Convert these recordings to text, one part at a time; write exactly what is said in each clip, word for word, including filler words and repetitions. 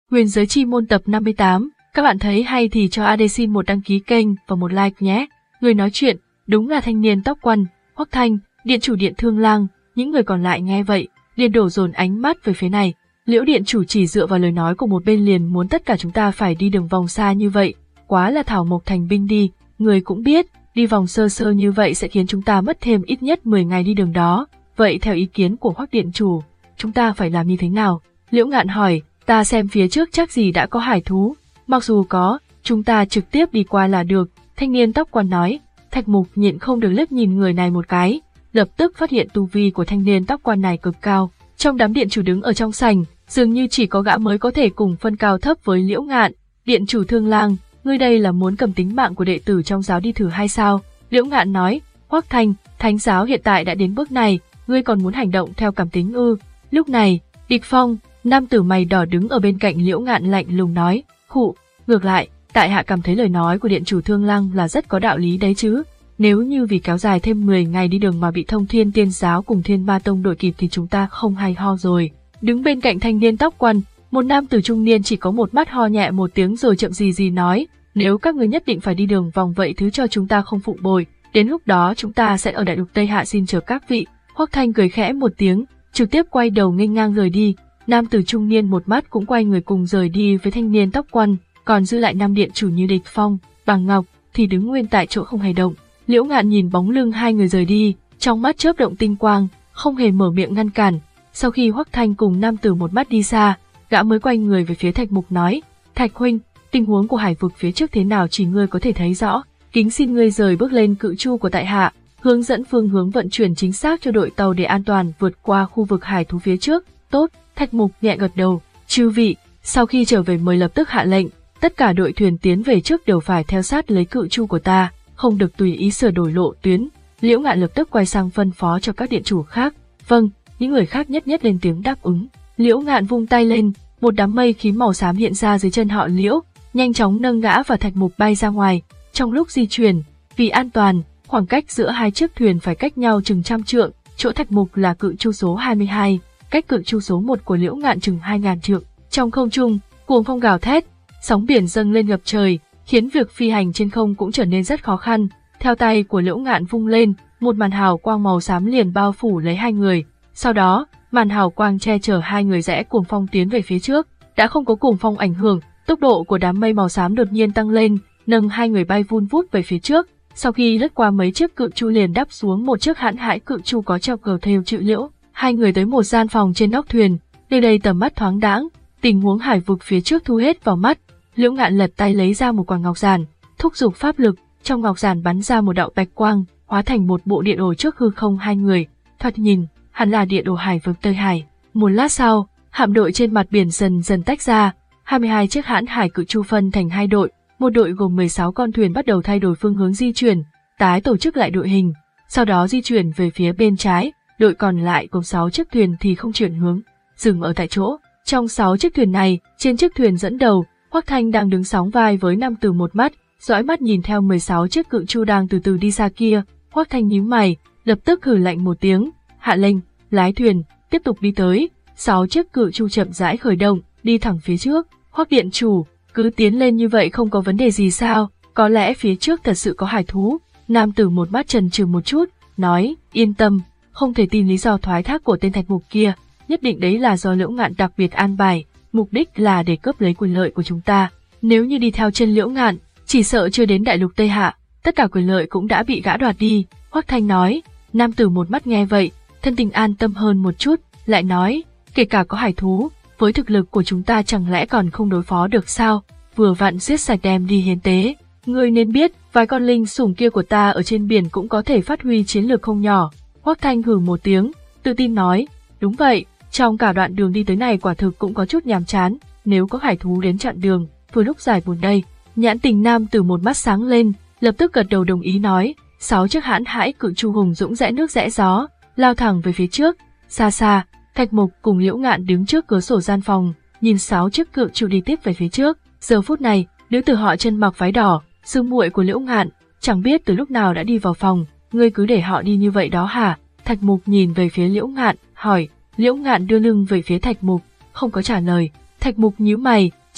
Huyền giới chi môn tập năm mươi tám, các bạn thấy hay thì cho a đê xin một đăng ký kênh và một like nhé. Người nói chuyện, đúng là thanh niên tóc quăn, Hoắc Thanh, điện chủ Điện Thương Lang. Những người còn lại nghe vậy, liền đổ dồn ánh mắt về phía này. Liễu điện chủ chỉ dựa vào lời nói của một bên liền muốn tất cả chúng ta phải đi đường vòng xa như vậy, quá là thảo mộc thành binh đi. Người cũng biết, đi vòng sơ sơ như vậy sẽ khiến chúng ta mất thêm ít nhất mười ngày đi đường đó. Vậy theo ý kiến của Hoắc điện chủ, chúng ta phải làm như thế nào? Liễu Ngạn hỏi. Ta xem phía trước chắc gì đã có hải thú, mặc dù có, chúng ta trực tiếp đi qua là được, thanh niên tóc quăn nói. Thạch Mục nhịn không được liếc nhìn người này một cái, lập tức phát hiện tu vi của thanh niên tóc quăn này cực cao. Trong đám điện chủ đứng ở trong sảnh, dường như chỉ có gã mới có thể cùng phân cao thấp với Liễu Ngạn. Điện chủ Thương Lang, ngươi đây là muốn cầm tính mạng của đệ tử trong giáo đi thử hay sao? Liễu Ngạn nói. Hoắc Thanh, thánh giáo hiện tại đã đến bước này, ngươi còn muốn hành động theo cảm tính ư? Lúc này, Địch Phong, nam tử mày đỏ đứng ở bên cạnh Liễu Ngạn lạnh lùng nói. Khụ, ngược lại, tại hạ cảm thấy lời nói của điện chủ Thương Lang là rất có đạo lý đấy chứ. Nếu như vì kéo dài thêm mười ngày đi đường mà bị Thông Thiên Tiên giáo cùng Thiên Ma Tông đuổi kịp thì chúng ta không hay ho rồi. Đứng bên cạnh thanh niên tóc quăn, một nam tử trung niên chỉ có một mắt ho nhẹ một tiếng rồi chậm gì gì nói. Nếu các người nhất định phải đi đường vòng vậy thứ cho chúng ta không phụ bồi, đến lúc đó chúng ta sẽ ở Đại Lục Tây Hạ xin chờ các vị. Hoắc Thanh cười khẽ một tiếng, trực tiếp quay đầu nghênh ngang rời đi. Nam tử trung niên một mắt cũng quay người cùng rời đi với thanh niên tóc quăn, còn giữ lại nam điện chủ như Địch Phong, Bàng Ngọc thì đứng nguyên tại chỗ không hề động. Liễu Ngạn nhìn bóng lưng hai người rời đi, trong mắt chớp động tinh quang, không hề mở miệng ngăn cản. Sau khi Hoắc Thanh cùng nam tử một mắt đi xa, gã mới quay người về phía Thạch Mục nói: Thạch huynh, tình huống của hải vực phía trước thế nào chỉ ngươi có thể thấy rõ, kính xin ngươi rời bước lên cự chu của tại hạ, hướng dẫn phương hướng vận chuyển chính xác cho đội tàu để an toàn vượt qua khu vực hải thú phía trước. Tốt. Thạch Mục nhẹ gật đầu. Chư vị, sau khi trở về mời lập tức hạ lệnh, tất cả đội thuyền tiến về trước đều phải theo sát lấy cự chu của ta, không được tùy ý sửa đổi lộ tuyến. Liễu Ngạn lập tức quay sang phân phó cho các điện chủ khác. Vâng, những người khác nhất nhất lên tiếng đáp ứng. Liễu Ngạn vung tay lên, một đám mây khí màu xám hiện ra dưới chân họ Liễu, nhanh chóng nâng gã và Thạch Mục bay ra ngoài. Trong lúc di chuyển, vì an toàn, khoảng cách giữa hai chiếc thuyền phải cách nhau chừng trăm trượng, chỗ Thạch Mục là cự chu số hai mươi hai. Cách cự chu số một của Liễu Ngạn chừng hai ngàn trượng. Trong không trung, cuồng phong gào thét, sóng biển dâng lên ngập trời, khiến việc phi hành trên không cũng trở nên rất khó khăn. Theo tay của Liễu Ngạn vung lên, một màn hào quang màu xám liền bao phủ lấy hai người. Sau đó, màn hào quang che chở hai người rẽ cuồng phong tiến về phía trước. Đã không có cuồng phong ảnh hưởng, tốc độ của đám mây màu xám đột nhiên tăng lên, nâng hai người bay vun vút về phía trước. Sau khi lướt qua mấy chiếc cự chu liền đáp xuống một chiếc hãn hải cự chu có treo cờ thêu chữ Liễu. Hai người tới một gian phòng trên nóc thuyền, nơi đây tầm mắt thoáng đãng, tình huống hải vực phía trước thu hết vào mắt. Liễu Ngạn lật tay lấy ra một quả ngọc giản, thúc giục pháp lực, trong ngọc giản bắn ra một đạo bạch quang, hóa thành một bộ địa đồ trước hư không hai người. Thoạt nhìn, hẳn là địa đồ hải vực Tây Hải. Một lát sau, hạm đội trên mặt biển dần dần tách ra, hai mươi hai chiếc hãn hải cự chu phân thành hai đội, một đội gồm mười sáu con thuyền bắt đầu thay đổi phương hướng di chuyển, tái tổ chức lại đội hình, sau đó di chuyển về phía bên trái. Đội còn lại gồm sáu chiếc thuyền thì không chuyển hướng, dừng ở tại chỗ. Trong sáu chiếc thuyền này, trên chiếc thuyền dẫn đầu, Hoắc Thanh đang đứng sóng vai với nam tử một mắt, dõi mắt nhìn theo mười sáu chiếc cự chu đang từ từ đi xa kia. Hoắc Thanh nhíu mày, lập tức hừ lạnh một tiếng, hạ lệnh, lái thuyền, tiếp tục đi tới. Sáu chiếc cự chu chậm rãi khởi động, đi thẳng phía trước. Hoắc điện chủ, cứ tiến lên như vậy không có vấn đề gì sao? Có lẽ phía trước thật sự có hải thú. Nam tử một mắt chần chừ một chút, nói, yên tâm. Không thể tin lý do thoái thác của tên Thạch Mục kia, nhất định đấy là do Liễu Ngạn đặc biệt an bài, mục đích là để cướp lấy quyền lợi của chúng ta. Nếu như đi theo chân Liễu Ngạn, chỉ sợ chưa đến Đại Lục Tây Hạ, tất cả quyền lợi cũng đã bị gã đoạt đi. Hoắc Thanh nói. Nam tử một mắt nghe vậy, thân tình an tâm hơn một chút, lại nói, kể cả có hải thú, với thực lực của chúng ta chẳng lẽ còn không đối phó được sao? Vừa vặn giết sạch đem đi hiến tế. Ngươi nên biết, vài con linh sủng kia của ta ở trên biển cũng có thể phát huy chiến lược không nhỏ. Hoắc Thanh hừ một tiếng, tự tin nói, đúng vậy, trong cả đoạn đường đi tới này quả thực cũng có chút nhàm chán, nếu có hải thú đến chặn đường, vừa lúc giải buồn đây. Nhãn tình nam từ một mắt sáng lên, lập tức gật đầu đồng ý nói, sáu chiếc hãn hải cự chu hùng dũng rẽ nước rẽ gió, lao thẳng về phía trước. Xa xa, Thạch Mục cùng Liễu Ngạn đứng trước cửa sổ gian phòng, nhìn sáu chiếc cự chu đi tiếp về phía trước. Giờ phút này, nữ tử họ chân mặc váy đỏ, sư muội của Liễu Ngạn, chẳng biết từ lúc nào đã đi vào phòng. Ngươi cứ để họ đi như vậy đó hả? Thạch Mục nhìn về phía Liễu Ngạn, hỏi. Liễu Ngạn đưa lưng về phía Thạch Mục, không có trả lời. Thạch Mục nhíu mày,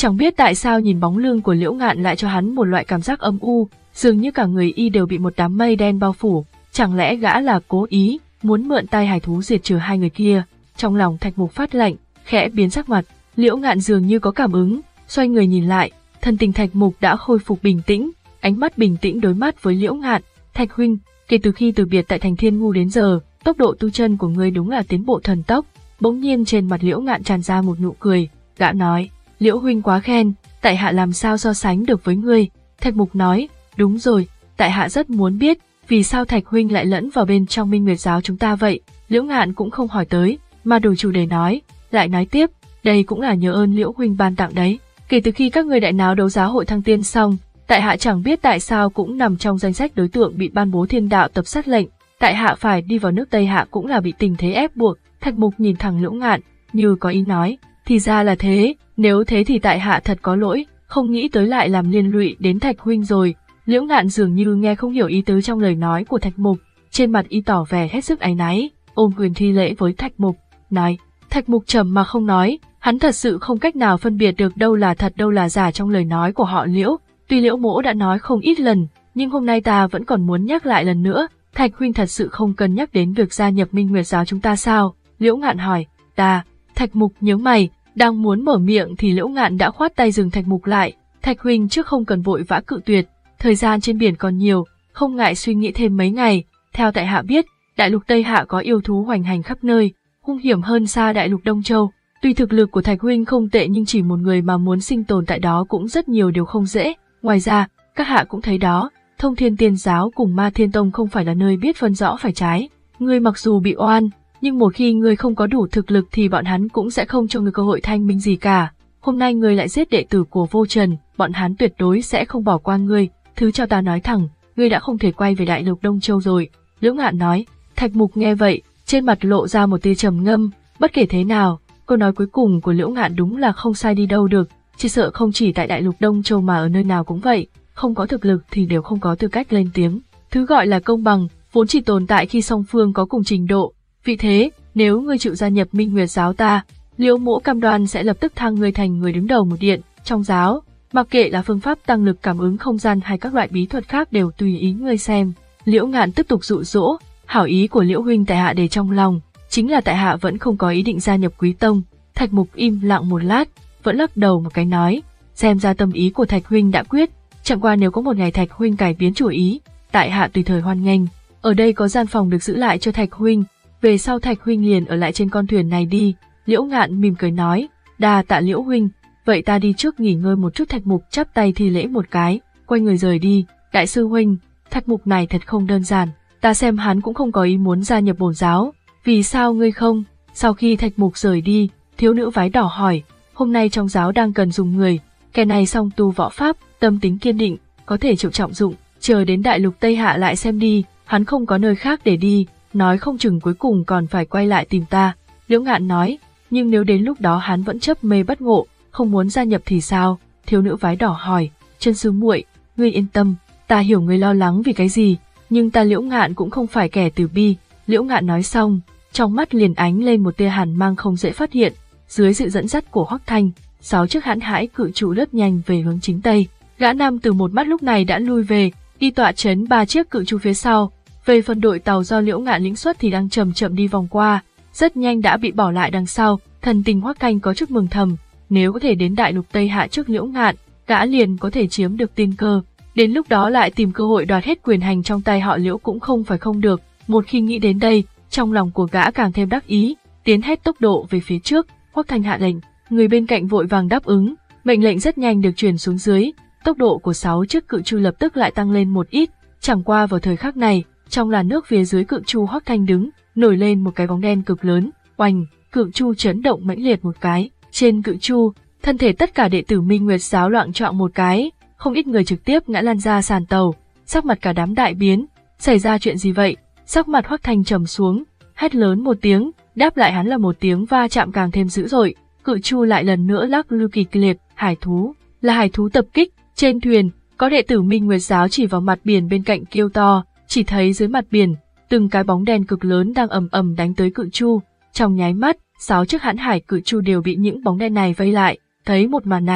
Chẳng biết tại sao nhìn bóng lưng của Liễu Ngạn lại cho hắn một loại cảm giác âm u, dường như cả người y đều bị một đám mây đen bao phủ, chẳng lẽ gã là cố ý, muốn mượn tay hải thú diệt trừ hai người kia. Trong lòng Thạch Mục phát lạnh, khẽ biến sắc mặt, Liễu Ngạn dường như có cảm ứng, xoay người nhìn lại, thân tình Thạch Mục đã khôi phục bình tĩnh, ánh mắt bình tĩnh đối mắt với Liễu Ngạn. Thạch huynh, kể từ khi từ biệt tại thành Thiên Ngu đến giờ, tốc độ tu chân của ngươi đúng là tiến bộ thần tốc. Bỗng nhiên trên mặt Liễu Ngạn tràn ra một nụ cười, gã nói, Liễu huynh quá khen, tại hạ làm sao so sánh được với ngươi. Thạch Mục nói, đúng rồi, tại hạ rất muốn biết, vì sao Thạch huynh lại lẫn vào bên trong Minh Nguyệt giáo chúng ta vậy. Liễu Ngạn cũng không hỏi tới, mà đổi chủ đề nói, lại nói tiếp, đây cũng là nhờ ơn Liễu huynh ban tặng đấy. Kể từ khi các ngươi đại náo đấu giá hội thăng tiên xong, tại hạ chẳng biết tại sao cũng nằm trong danh sách đối tượng bị ban bố thiên đạo tập sát lệnh, tại hạ phải đi vào nước Tây Hạ cũng là bị tình thế ép buộc. Thạch Mục nhìn thẳng Liễu Ngạn, như có ý nói, thì ra là thế, nếu thế thì tại hạ thật có lỗi, không nghĩ tới lại làm liên lụy đến Thạch huynh rồi. Liễu Ngạn dường như nghe không hiểu ý tứ trong lời nói của Thạch Mục, trên mặt y tỏ vẻ hết sức áy náy, ôm quyền thi lễ với Thạch Mục, nói. Thạch Mục trầm mà không nói, hắn thật sự không cách nào phân biệt được đâu là thật đâu là giả trong lời nói của họ Liễu. Tuy Liễu mỗ đã nói không ít lần, nhưng hôm nay ta vẫn còn muốn nhắc lại lần nữa, Thạch huynh thật sự không cần nhắc đến việc gia nhập Minh Nguyệt giáo chúng ta sao? Liễu Ngạn hỏi. Ta. Thạch Mục nhớ mày, đang muốn mở miệng thì Liễu Ngạn đã khoát tay dừng Thạch Mục lại. Thạch huynh trước không cần vội vã cự tuyệt, thời gian trên biển còn nhiều, không ngại suy nghĩ thêm mấy ngày. Theo tại hạ biết, đại lục Tây Hạ có yêu thú hoành hành khắp nơi, hung hiểm hơn xa đại lục Đông Châu. Tuy thực lực của Thạch huynh không tệ nhưng chỉ một người mà muốn sinh tồn tại đó cũng rất nhiều điều không dễ. Ngoài ra, các hạ cũng thấy đó, Thông Thiên Tiên giáo cùng Ma Thiên Tông không phải là nơi biết phân rõ phải trái. Ngươi mặc dù bị oan, nhưng một khi ngươi không có đủ thực lực thì bọn hắn cũng sẽ không cho ngươi cơ hội thanh minh gì cả. Hôm nay ngươi lại giết đệ tử của Vô Trần, bọn hắn tuyệt đối sẽ không bỏ qua ngươi. Thứ cho ta nói thẳng, ngươi đã không thể quay về đại lục Đông Châu rồi. Liễu Ngạn nói. Thạch Mục nghe vậy, trên mặt lộ ra một tia trầm ngâm. Bất kể thế nào, câu nói cuối cùng của Liễu Ngạn đúng là không sai đi đâu được. Chỉ sợ không chỉ tại đại lục Đông Châu mà ở nơi nào cũng vậy, không có thực lực thì đều không có tư cách lên tiếng. Thứ gọi là công bằng, vốn chỉ tồn tại khi song phương có cùng trình độ. Vì thế, nếu ngươi chịu gia nhập Minh Nguyệt giáo ta, Liễu mỗ cam đoan sẽ lập tức thăng ngươi thành người đứng đầu một điện. Trong giáo, mặc kệ là phương pháp tăng lực cảm ứng không gian hay các loại bí thuật khác đều tùy ý ngươi xem. Liễu Ngạn tiếp tục dụ dỗ, hảo ý của Liễu huynh tại hạ để trong lòng, chính là tại hạ vẫn không có ý định gia nhập Quý Tông. Thạch Mục im lặng một lát, vẫn lắc đầu một cái nói, xem ra tâm ý của Thạch huynh đã quyết, chẳng qua nếu có một ngày Thạch huynh cải biến chủ ý, tại hạ tùy thời hoan nghênh. Ở đây có gian phòng được giữ lại cho Thạch huynh, về sau Thạch huynh liền ở lại trên con thuyền này đi. Liễu Ngạn mỉm cười nói, đa tạ Liễu huynh, vậy ta đi trước nghỉ ngơi một chút. Thạch Mục chắp tay thi lễ một cái, quay người rời đi. Đại sư huynh, Thạch Mục này thật không đơn giản, ta xem hắn cũng không có ý muốn gia nhập bổn giáo. Vì sao ngươi không? Sau khi Thạch Mục rời đi, thiếu nữ váy đỏ hỏi, hôm nay trong giáo đang cần dùng người, kẻ này song tu võ pháp, tâm tính kiên định, có thể chịu trọng dụng, chờ đến đại lục Tây Hạ lại xem đi, hắn không có nơi khác để đi, nói không chừng cuối cùng còn phải quay lại tìm ta. Liễu Ngạn nói, nhưng nếu đến lúc đó hắn vẫn chấp mê bất ngộ, không muốn gia nhập thì sao? Thiếu nữ váy đỏ hỏi, chân sư muội, ngươi yên tâm, ta hiểu ngươi lo lắng vì cái gì, nhưng ta Liễu Ngạn cũng không phải kẻ từ bi. Liễu Ngạn nói xong, trong mắt liền ánh lên một tia hàn mang không dễ phát hiện. Dưới sự dẫn dắt của Hoắc Thanh, sáu chiếc hãn hãi cự trụ lướt nhanh về hướng chính tây. Gã nam từ một mắt lúc này đã lui về, y tọa chấn ba chiếc cự trụ phía sau. Về phần đội tàu do Liễu Ngạn lĩnh xuất thì đang chậm chậm đi vòng qua, rất nhanh đã bị bỏ lại đằng sau. Thần tình Hoắc Thanh có chút mừng thầm, nếu có thể đến đại lục Tây Hạ trước Liễu Ngạn, gã liền có thể chiếm được tiên cơ. Đến lúc đó lại tìm cơ hội đoạt hết quyền hành trong tay họ Liễu cũng không phải không được. Một khi nghĩ đến đây, trong lòng của gã càng thêm đắc ý, tiến hết tốc độ về phía trước. Hoắc Thanh hạ lệnh, người bên cạnh vội vàng đáp ứng, mệnh lệnh rất nhanh được truyền xuống dưới, tốc độ của sáu chiếc cự trụ lập tức lại tăng lên một ít. Chẳng qua vào thời khắc này, trong làn nước phía dưới cự trụ Hoắc Thanh đứng, nổi lên một cái bóng đen cực lớn, oanh, cự trụ chấn động mãnh liệt một cái, trên cự trụ, thân thể tất cả đệ tử Minh Nguyệt giáo loạng choạng một cái, không ít người trực tiếp ngã lăn ra sàn tàu, sắc mặt cả đám đại biến, xảy ra chuyện gì vậy? Sắc mặt Hoắc Thanh trầm xuống, hét lớn một tiếng, đáp lại hắn là một tiếng va chạm càng thêm dữ dội, cự trụ lại lần nữa lắc lư kịch liệt. Hải thú, là hải thú tập kích. Trên thuyền, có đệ tử Minh Nguyệt giáo chỉ vào mặt biển bên cạnh kêu to, chỉ thấy dưới mặt biển, từng cái bóng đen cực lớn đang ầm ầm đánh tới cự trụ. Trong nháy mắt, sáu chiếc hãn hải cự trụ đều bị những bóng đen này vây lại. Thấy một màn này,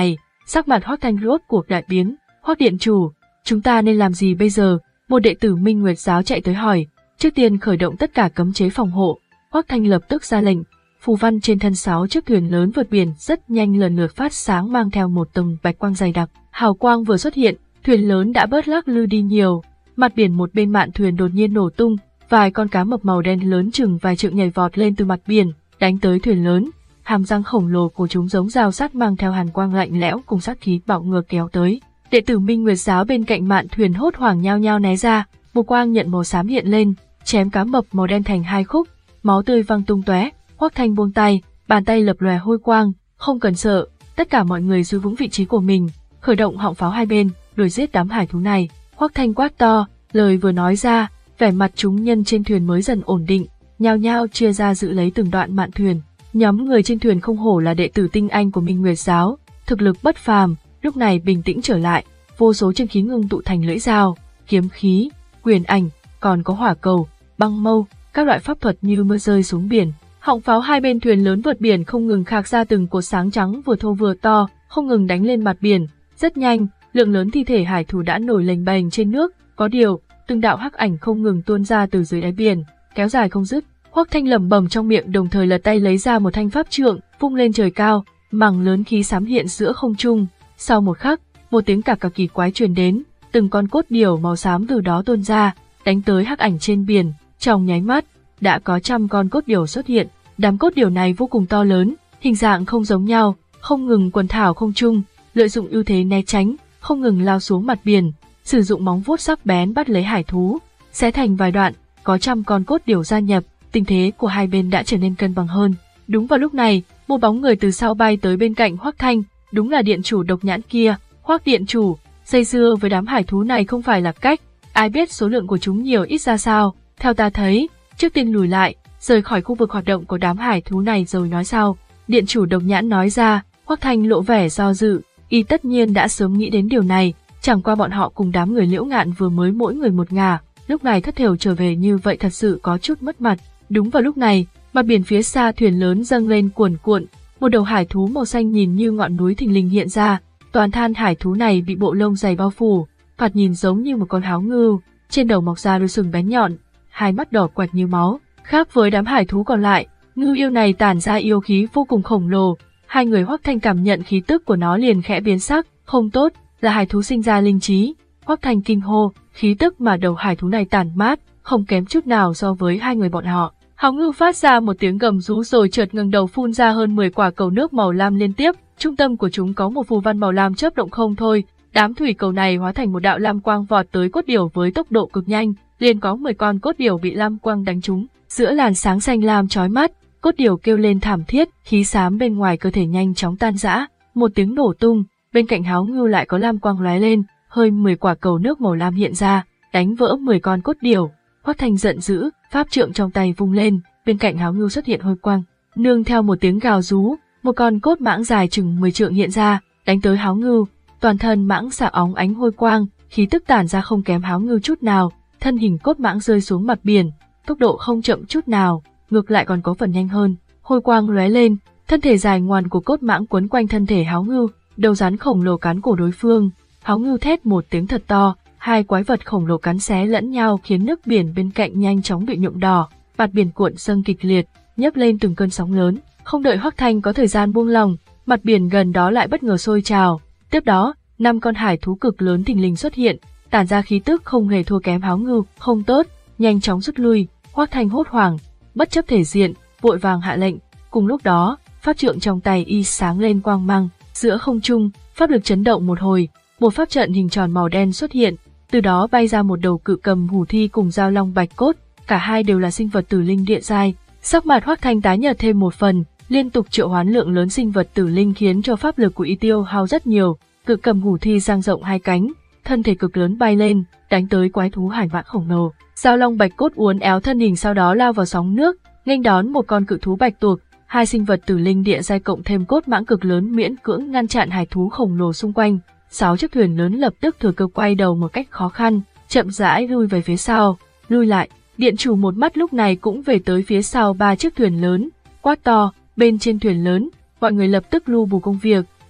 Sắc mặt Hoắc Thanh rốt cuộc đại biến. Hoắc điện chủ, chúng ta nên làm gì bây giờ? Một đệ tử Minh Nguyệt giáo chạy tới hỏi. Trước tiên khởi động tất cả cấm chế phòng hộ. Hoắc Thanh lập tức ra lệnh. Phù văn trên thân sáu chiếc thuyền lớn vượt biển rất nhanh lần lượt phát sáng mang theo một tầng bạch quang dày đặc. Hào quang vừa xuất hiện, thuyền lớn đã bớt lắc lư đi nhiều. Mặt biển một bên mạn thuyền đột nhiên nổ tung, vài con cá mập màu đen lớn chừng vài trượng nhảy vọt lên từ mặt biển, đánh tới thuyền lớn. Hàm răng khổng lồ của chúng giống dao sắt mang theo hàn quang lạnh lẽo cùng sát khí bạo ngược kéo tới. Đệ tử Minh Nguyệt giáo bên cạnh mạn thuyền hốt hoảng nhao nhao né ra, một quang nhận màu xám hiện lên, chém cá mập màu đen thành hai khúc, máu tươi văng tung tóe. Hoắc Thanh buông tay, bàn tay lập lòe hôi quang, không cần sợ, tất cả mọi người giữ vững vị trí của mình, khởi động họng pháo hai bên, đuổi giết đám hải thú này. Hoắc Thanh quát to, lời vừa nói ra, vẻ mặt chúng nhân trên thuyền mới dần ổn định, nhao nhao chia ra giữ lấy từng đoạn mạn thuyền. Nhóm người trên thuyền không hổ là đệ tử tinh anh của Minh Nguyệt giáo, thực lực bất phàm, lúc này bình tĩnh trở lại, vô số chân khí ngưng tụ thành lưỡi dao, kiếm khí, quyền ảnh, còn có hỏa cầu, băng mâu, các loại pháp thuật như mưa rơi xuống biển. Họng pháo hai bên thuyền lớn vượt biển không ngừng khạc ra từng cột sáng trắng vừa thô vừa to, không ngừng đánh lên mặt biển. Rất nhanh, lượng lớn thi thể hải thú đã nổi lềnh bềnh trên nước, có điều, từng đạo hắc ảnh không ngừng tuôn ra từ dưới đáy biển, kéo dài không dứt. Hoắc Thanh lẩm bẩm trong miệng đồng thời lật tay lấy ra một thanh pháp trượng, vung lên trời cao, mảng lớn khí xám hiện giữa không trung. Sau một khắc, một tiếng cạc cạc kỳ quái truyền đến, từng con cốt điểu màu xám từ đó tuôn ra, đánh tới hắc ảnh trên biển. Trong nháy mắt, đã có trăm con cốt điểu xuất hiện. Đám cốt điểu này vô cùng to lớn, hình dạng không giống nhau, không ngừng quần thảo không trung, lợi dụng ưu thế né tránh, không ngừng lao xuống mặt biển, sử dụng móng vuốt sắc bén bắt lấy hải thú, xé thành vài đoạn. Có trăm con cốt điểu gia nhập, tình thế của hai bên đã trở nên cân bằng hơn. Đúng vào lúc này, một bóng người từ sau bay tới bên cạnh Hoắc Thanh, đúng là điện chủ độc nhãn kia. Hoắc điện chủ, dây dưa với đám hải thú này không phải là cách, ai biết số lượng của chúng nhiều ít ra sao. Theo ta thấy, trước tiên lùi lại, rời khỏi khu vực hoạt động của đám hải thú này rồi nói sau. Điện chủ độc nhãn nói ra. Hoắc Thanh lộ vẻ do dự, y tất nhiên đã sớm nghĩ đến điều này, chẳng qua bọn họ cùng đám người Liễu Ngạn vừa mới mỗi người một ngả, lúc này thất thểu trở về như vậy thật sự có chút mất mặt. Đúng vào lúc này, mặt biển phía xa thuyền lớn dâng lên cuồn cuộn, một đầu hải thú màu xanh nhìn như ngọn núi thình lình hiện ra, toàn thân hải thú này bị bộ lông dày bao phủ, thoạt nhìn giống như một con háo ngưu, trên đầu mọc ra đôi sừng bén nhọn, hai mắt đỏ quạch như máu. Khác với đám hải thú còn lại, ngưu yêu này tản ra yêu khí vô cùng khổng lồ, hai người Hoắc Thanh cảm nhận khí tức của nó liền khẽ biến sắc, không tốt, là hải thú sinh ra linh trí. Hoắc Thanh kinh hô, khí tức mà đầu hải thú này tản mát, không kém chút nào so với hai người bọn họ. Háo ngưu phát ra một tiếng gầm rú rồi chợt ngẩng đầu phun ra hơn mười quả cầu nước màu lam liên tiếp, trung tâm của chúng có một phù văn màu lam chớp động không thôi, đám thủy cầu này hóa thành một đạo lam quang vọt tới cốt điểu với tốc độ cực nhanh, liền có mười con cốt điểu bị lam quang đánh trúng. Giữa làn sáng xanh lam chói mắt, cốt điểu kêu lên thảm thiết, khí xám bên ngoài cơ thể nhanh chóng tan rã, một tiếng nổ tung, bên cạnh háo ngưu lại có lam quang lóe lên, hơi mười quả cầu nước màu lam hiện ra, đánh vỡ mười con cốt điểu. Hoắc Thanh giận dữ, pháp trượng trong tay vung lên, bên cạnh háo ngưu xuất hiện hôi quang, nương theo một tiếng gào rú, một con cốt mãng dài chừng mười trượng hiện ra, đánh tới háo ngưu, toàn thân mãng xạ óng ánh hôi quang, khí tức tản ra không kém háo ngưu chút nào, thân hình cốt mãng rơi xuống mặt biển, tốc độ không chậm chút nào, ngược lại còn có phần nhanh hơn. Hôi quang lóe lên, thân thể dài ngoằn của cốt mãng quấn quanh thân thể háo ngưu, đầu rắn khổng lồ cắn cổ đối phương. Háo ngưu thét một tiếng thật to, hai quái vật khổng lồ cắn xé lẫn nhau khiến nước biển bên cạnh nhanh chóng bị nhuộm đỏ, mặt biển cuộn dâng kịch liệt, nhấc lên từng cơn sóng lớn. Không đợi Hoắc Thanh có thời gian buông lỏng, mặt biển gần đó lại bất ngờ sôi trào. Tiếp đó, năm con hải thú cực lớn thình lình xuất hiện, tản ra khí tức không hề thua kém háo ngưu, không tốt, nhanh chóng rút lui. Hoắc Thanh hốt hoảng, bất chấp thể diện, vội vàng hạ lệnh. Cùng lúc đó, pháp trượng trong tay y sáng lên quang mang, giữa không trung, pháp lực chấn động một hồi, một pháp trận hình tròn màu đen xuất hiện, từ đó bay ra một đầu cự cầm hủ thi cùng dao long bạch cốt, cả hai đều là sinh vật tử linh địa giai. Sắc mặt Hoắc Thanh tái nhợt thêm một phần, liên tục triệu hoán lượng lớn sinh vật tử linh khiến cho pháp lực của y tiêu hao rất nhiều. Cự cầm hủ thi dang rộng hai cánh, thân thể cực lớn bay lên, đánh tới quái thú hải vạn khổng lồ. Dao long bạch cốt uốn éo thân hình sau đó lao vào sóng nước, nghênh đón một con cự thú bạch tuộc. Hai sinh vật tử linh địa giai cộng thêm cốt mãng cực lớn miễn cưỡng ngăn chặn hải thú khổng lồ xung quanh. Sáu chiếc thuyền lớn lập tức thừa cơ quay đầu một cách khó khăn, chậm rãi lui về phía sau. Lui lại, điện chủ một mắt lúc này cũng về tới phía sau ba chiếc thuyền lớn, quát to. Bên trên thuyền lớn, mọi người lập tức lu bù công việc,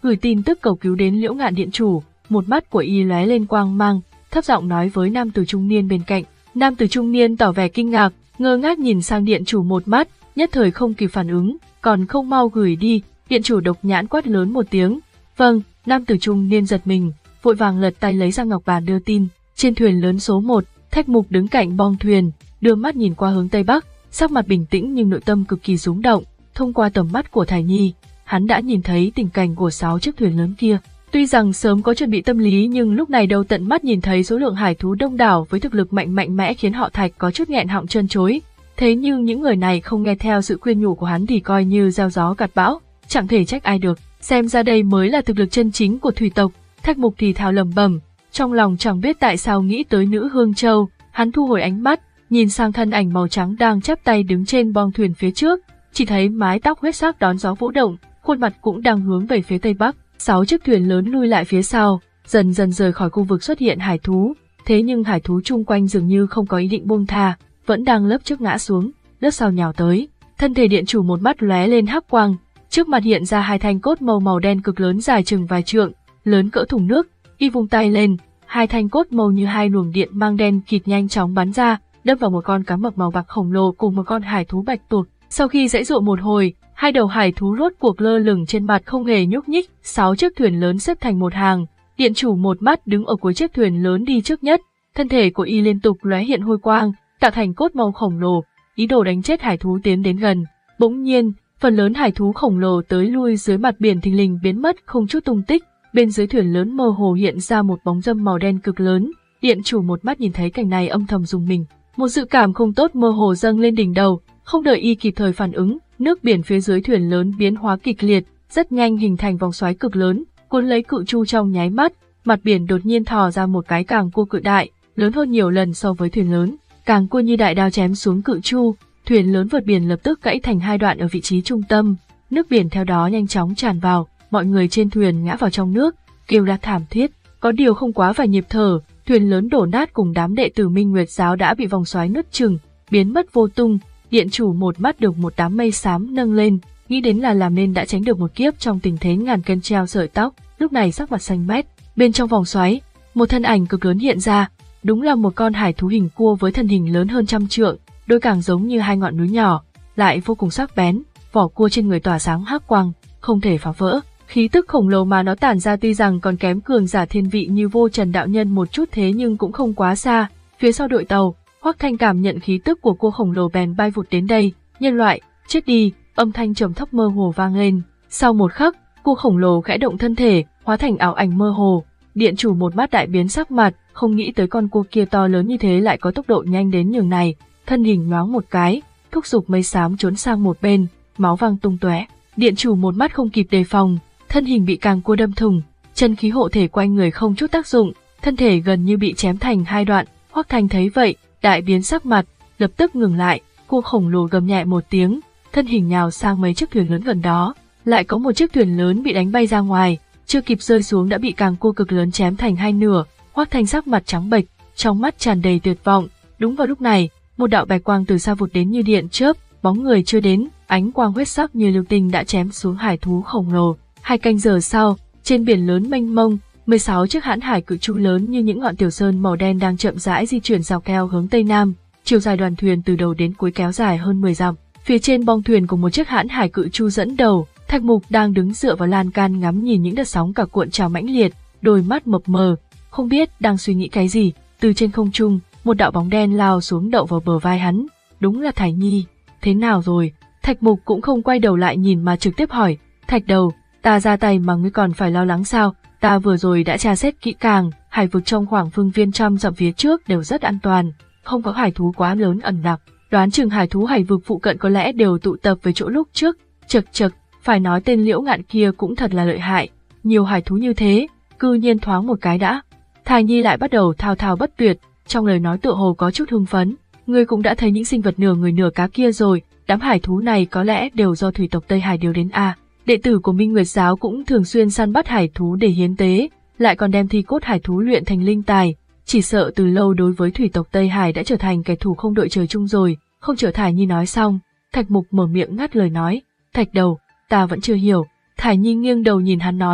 gửi tin tức cầu cứu đến Liễu Ngạn điện chủ. Một mắt của y lóe lên quang mang, thấp giọng nói với nam tử trung niên bên cạnh. Nam tử trung niên tỏ vẻ kinh ngạc, ngơ ngác nhìn sang điện chủ một mắt, nhất thời không kịp phản ứng, còn không mau gửi đi. Điện chủ độc nhãn quát lớn một tiếng. Vâng. Nam tử trung niên giật mình, vội vàng lật tay lấy ra ngọc bàn đưa tin. Trên thuyền lớn số một, Thạch Mục đứng cạnh bong thuyền, đưa mắt nhìn qua hướng tây bắc, sắc mặt bình tĩnh nhưng nội tâm cực kỳ rúng động. Thông qua tầm mắt của Thải Nhi, hắn đã nhìn thấy tình cảnh của sáu chiếc thuyền lớn kia. Tuy rằng sớm có chuẩn bị tâm lý nhưng lúc này đâu tận mắt nhìn thấy số lượng hải thú đông đảo với thực lực mạnh mạnh mẽ khiến họ Thạch có chút nghẹn họng chân chối. Thế nhưng những người này không nghe theo sự khuyên nhủ của hắn thì coi như gieo gió gặt bão, chẳng thể trách ai được. Xem ra đây mới là thực lực chân chính của thủy tộc. Thạch Mục thì thào lẩm bẩm, trong lòng chẳng biết tại sao nghĩ tới nữ Hương Châu. Hắn thu hồi ánh mắt, nhìn sang thân ảnh màu trắng đang chắp tay đứng trên bong thuyền phía trước, chỉ thấy mái tóc huyết sắc đón gió vũ động, khuôn mặt cũng đang hướng về phía tây bắc. Sáu chiếc thuyền lớn lui lại phía sau, dần dần rời khỏi khu vực xuất hiện hải thú. Thế nhưng hải thú chung quanh dường như không có ý định buông tha, vẫn đang lấp trước ngã xuống, lướt sau nhào tới. Thân thể điện chủ một mắt lóe lên hắc quang, trước mặt hiện ra hai thanh cốt mâu màu đen cực lớn dài chừng vài trượng, lớn cỡ thùng nước. Y vung tay lên, hai thanh cốt mâu như hai luồng điện mang đen kịt nhanh chóng bắn ra, đâm vào một con cá mập màu bạc khổng lồ cùng một con hải thú bạch tuộc. Sau khi giãy giụa một hồi, hai đầu hải thú rốt cuộc lơ lửng trên mặt không hề nhúc nhích. Sáu chiếc thuyền lớn xếp thành một hàng, điện chủ một mắt đứng ở cuối chiếc thuyền lớn đi trước nhất, thân thể của y liên tục lóe hiện hôi quang, tạo thành cốt mâu khổng lồ, ý đồ đánh chết hải thú tiến đến gần. Bỗng nhiên, phần lớn hải thú khổng lồ tới lui dưới mặt biển thình lình biến mất không chút tung tích. Bên dưới thuyền lớn mơ hồ hiện ra một bóng râm màu đen cực lớn. Điện chủ một mắt nhìn thấy cảnh này âm thầm rùng mình, một dự cảm không tốt mơ hồ dâng lên đỉnh đầu. Không đợi y kịp thời phản ứng, nước biển phía dưới thuyền lớn biến hóa kịch liệt, rất nhanh hình thành vòng xoáy cực lớn, cuốn lấy cự chu trong nháy mắt. Mặt biển đột nhiên thò ra một cái càng cua cự đại, lớn hơn nhiều lần so với thuyền lớn. Càng cua như đại đao chém xuống cự chu, thuyền lớn vượt biển lập tức gãy thành hai đoạn ở vị trí trung tâm. Nước biển theo đó nhanh chóng tràn vào, mọi người trên thuyền ngã vào trong nước, kêu la thảm thiết. Có điều không quá vài nhịp thở, thuyền lớn đổ nát cùng đám đệ tử Minh Nguyệt giáo đã bị vòng xoáy nuốt chửng, biến mất vô tung. Điện chủ một mắt được một đám mây xám nâng lên, nghĩ đến là làm nên đã tránh được một kiếp trong tình thế ngàn cân treo sợi tóc. Lúc này sắc mặt xanh mét, bên trong vòng xoáy, một thân ảnh cực lớn hiện ra, đúng là một con hải thú hình cua với thân hình lớn hơn trăm trượng, đôi càng giống như hai ngọn núi nhỏ, lại vô cùng sắc bén, vỏ cua trên người tỏa sáng hắc quang, không thể phá vỡ. Khí tức khổng lồ mà nó tản ra tuy rằng còn kém cường giả thiên vị như Vô Trần đạo nhân một chút thế nhưng cũng không quá xa. Phía sau đội tàu, Hoắc Thanh cảm nhận khí tức của cua khổng lồ bèn bay vụt đến đây. Nhân loại, chết đi! Âm thanh trầm thấp mơ hồ vang lên. Sau một khắc, cua khổng lồ khẽ động thân thể, hóa thành ảo ảnh mơ hồ. Điện chủ một mắt đại biến sắc mặt, không nghĩ tới con cua kia to lớn như thế lại có tốc độ nhanh đến nhường này. Thân hình nhoáng một cái, thúc giục mây xám trốn sang một bên, máu văng tung tóe. Điện chủ một mắt không kịp đề phòng, thân hình bị càng cua đâm thủng, chân khí hộ thể quanh người không chút tác dụng, thân thể gần như bị chém thành hai đoạn. Hoắc Thanh thấy vậy, đại biến sắc mặt, lập tức ngừng lại. Cua khổng lồ gầm nhẹ một tiếng, thân hình nhào sang mấy chiếc thuyền lớn gần đó. Lại có một chiếc thuyền lớn bị đánh bay ra ngoài, chưa kịp rơi xuống đã bị càng cua cực lớn chém thành hai nửa. Hoắc Thanh sắc mặt trắng bệch, trong mắt tràn đầy tuyệt vọng. Đúng vào lúc này, một đạo bạch quang từ xa vụt đến như điện chớp, bóng người chưa đến, ánh quang huyết sắc như lưu tinh đã chém xuống hải thú khổng lồ. Hai canh giờ sau, trên biển lớn mênh mông, mười sáu chiếc hãn hải cự trụ lớn như những ngọn tiểu sơn màu đen đang chậm rãi di chuyển dọc theo hướng tây nam. Chiều dài đoàn thuyền từ đầu đến cuối kéo dài hơn mười dặm. Phía trên bong thuyền của một chiếc hãn hải cự trụ dẫn đầu, Thạch Mục đang đứng dựa vào lan can ngắm nhìn những đợt sóng cả cuộn trào mãnh liệt, đôi mắt mập mờ, không biết đang suy nghĩ cái gì. Từ trên không trung, một đạo bóng đen lao xuống đậu vào bờ vai hắn. Đúng là Thải Nhi. Thế nào rồi? Thạch Mục cũng không quay đầu lại nhìn mà trực tiếp hỏi. Thạch đầu, ta ra tay mà ngươi còn phải lo lắng sao? Ta vừa rồi đã tra xét kỹ càng, hải vực trong khoảng phương viên trăm dặm phía trước đều rất an toàn, không có hải thú quá lớn ẩn nặc. Đoán chừng hải thú hải vực phụ cận có lẽ đều tụ tập về chỗ lúc trước. Chật chật, phải nói tên Liễu Ngạn kia cũng thật là lợi hại, nhiều hải thú như thế, cư nhiên thoáng một cái đã. Thải Nhi lại bắt đầu thao thao bất tuyệt, trong lời nói tựa hồ có chút hưng phấn. Ngươi cũng đã thấy những sinh vật nửa người nửa cá kia rồi, đám hải thú này có lẽ đều do thủy tộc Tây Hải điều đến a. À. Đệ tử của Minh Nguyệt giáo cũng thường xuyên săn bắt hải thú để hiến tế, lại còn đem thi cốt hải thú luyện thành linh tài, chỉ sợ từ lâu đối với thủy tộc Tây Hải đã trở thành kẻ thù không đội trời chung rồi. Không chờ Thải Nhi nói xong, Thạch Mục mở miệng ngắt lời nói, Thạch đầu, ta vẫn chưa hiểu. Thải Nhi nghiêng đầu nhìn hắn nói,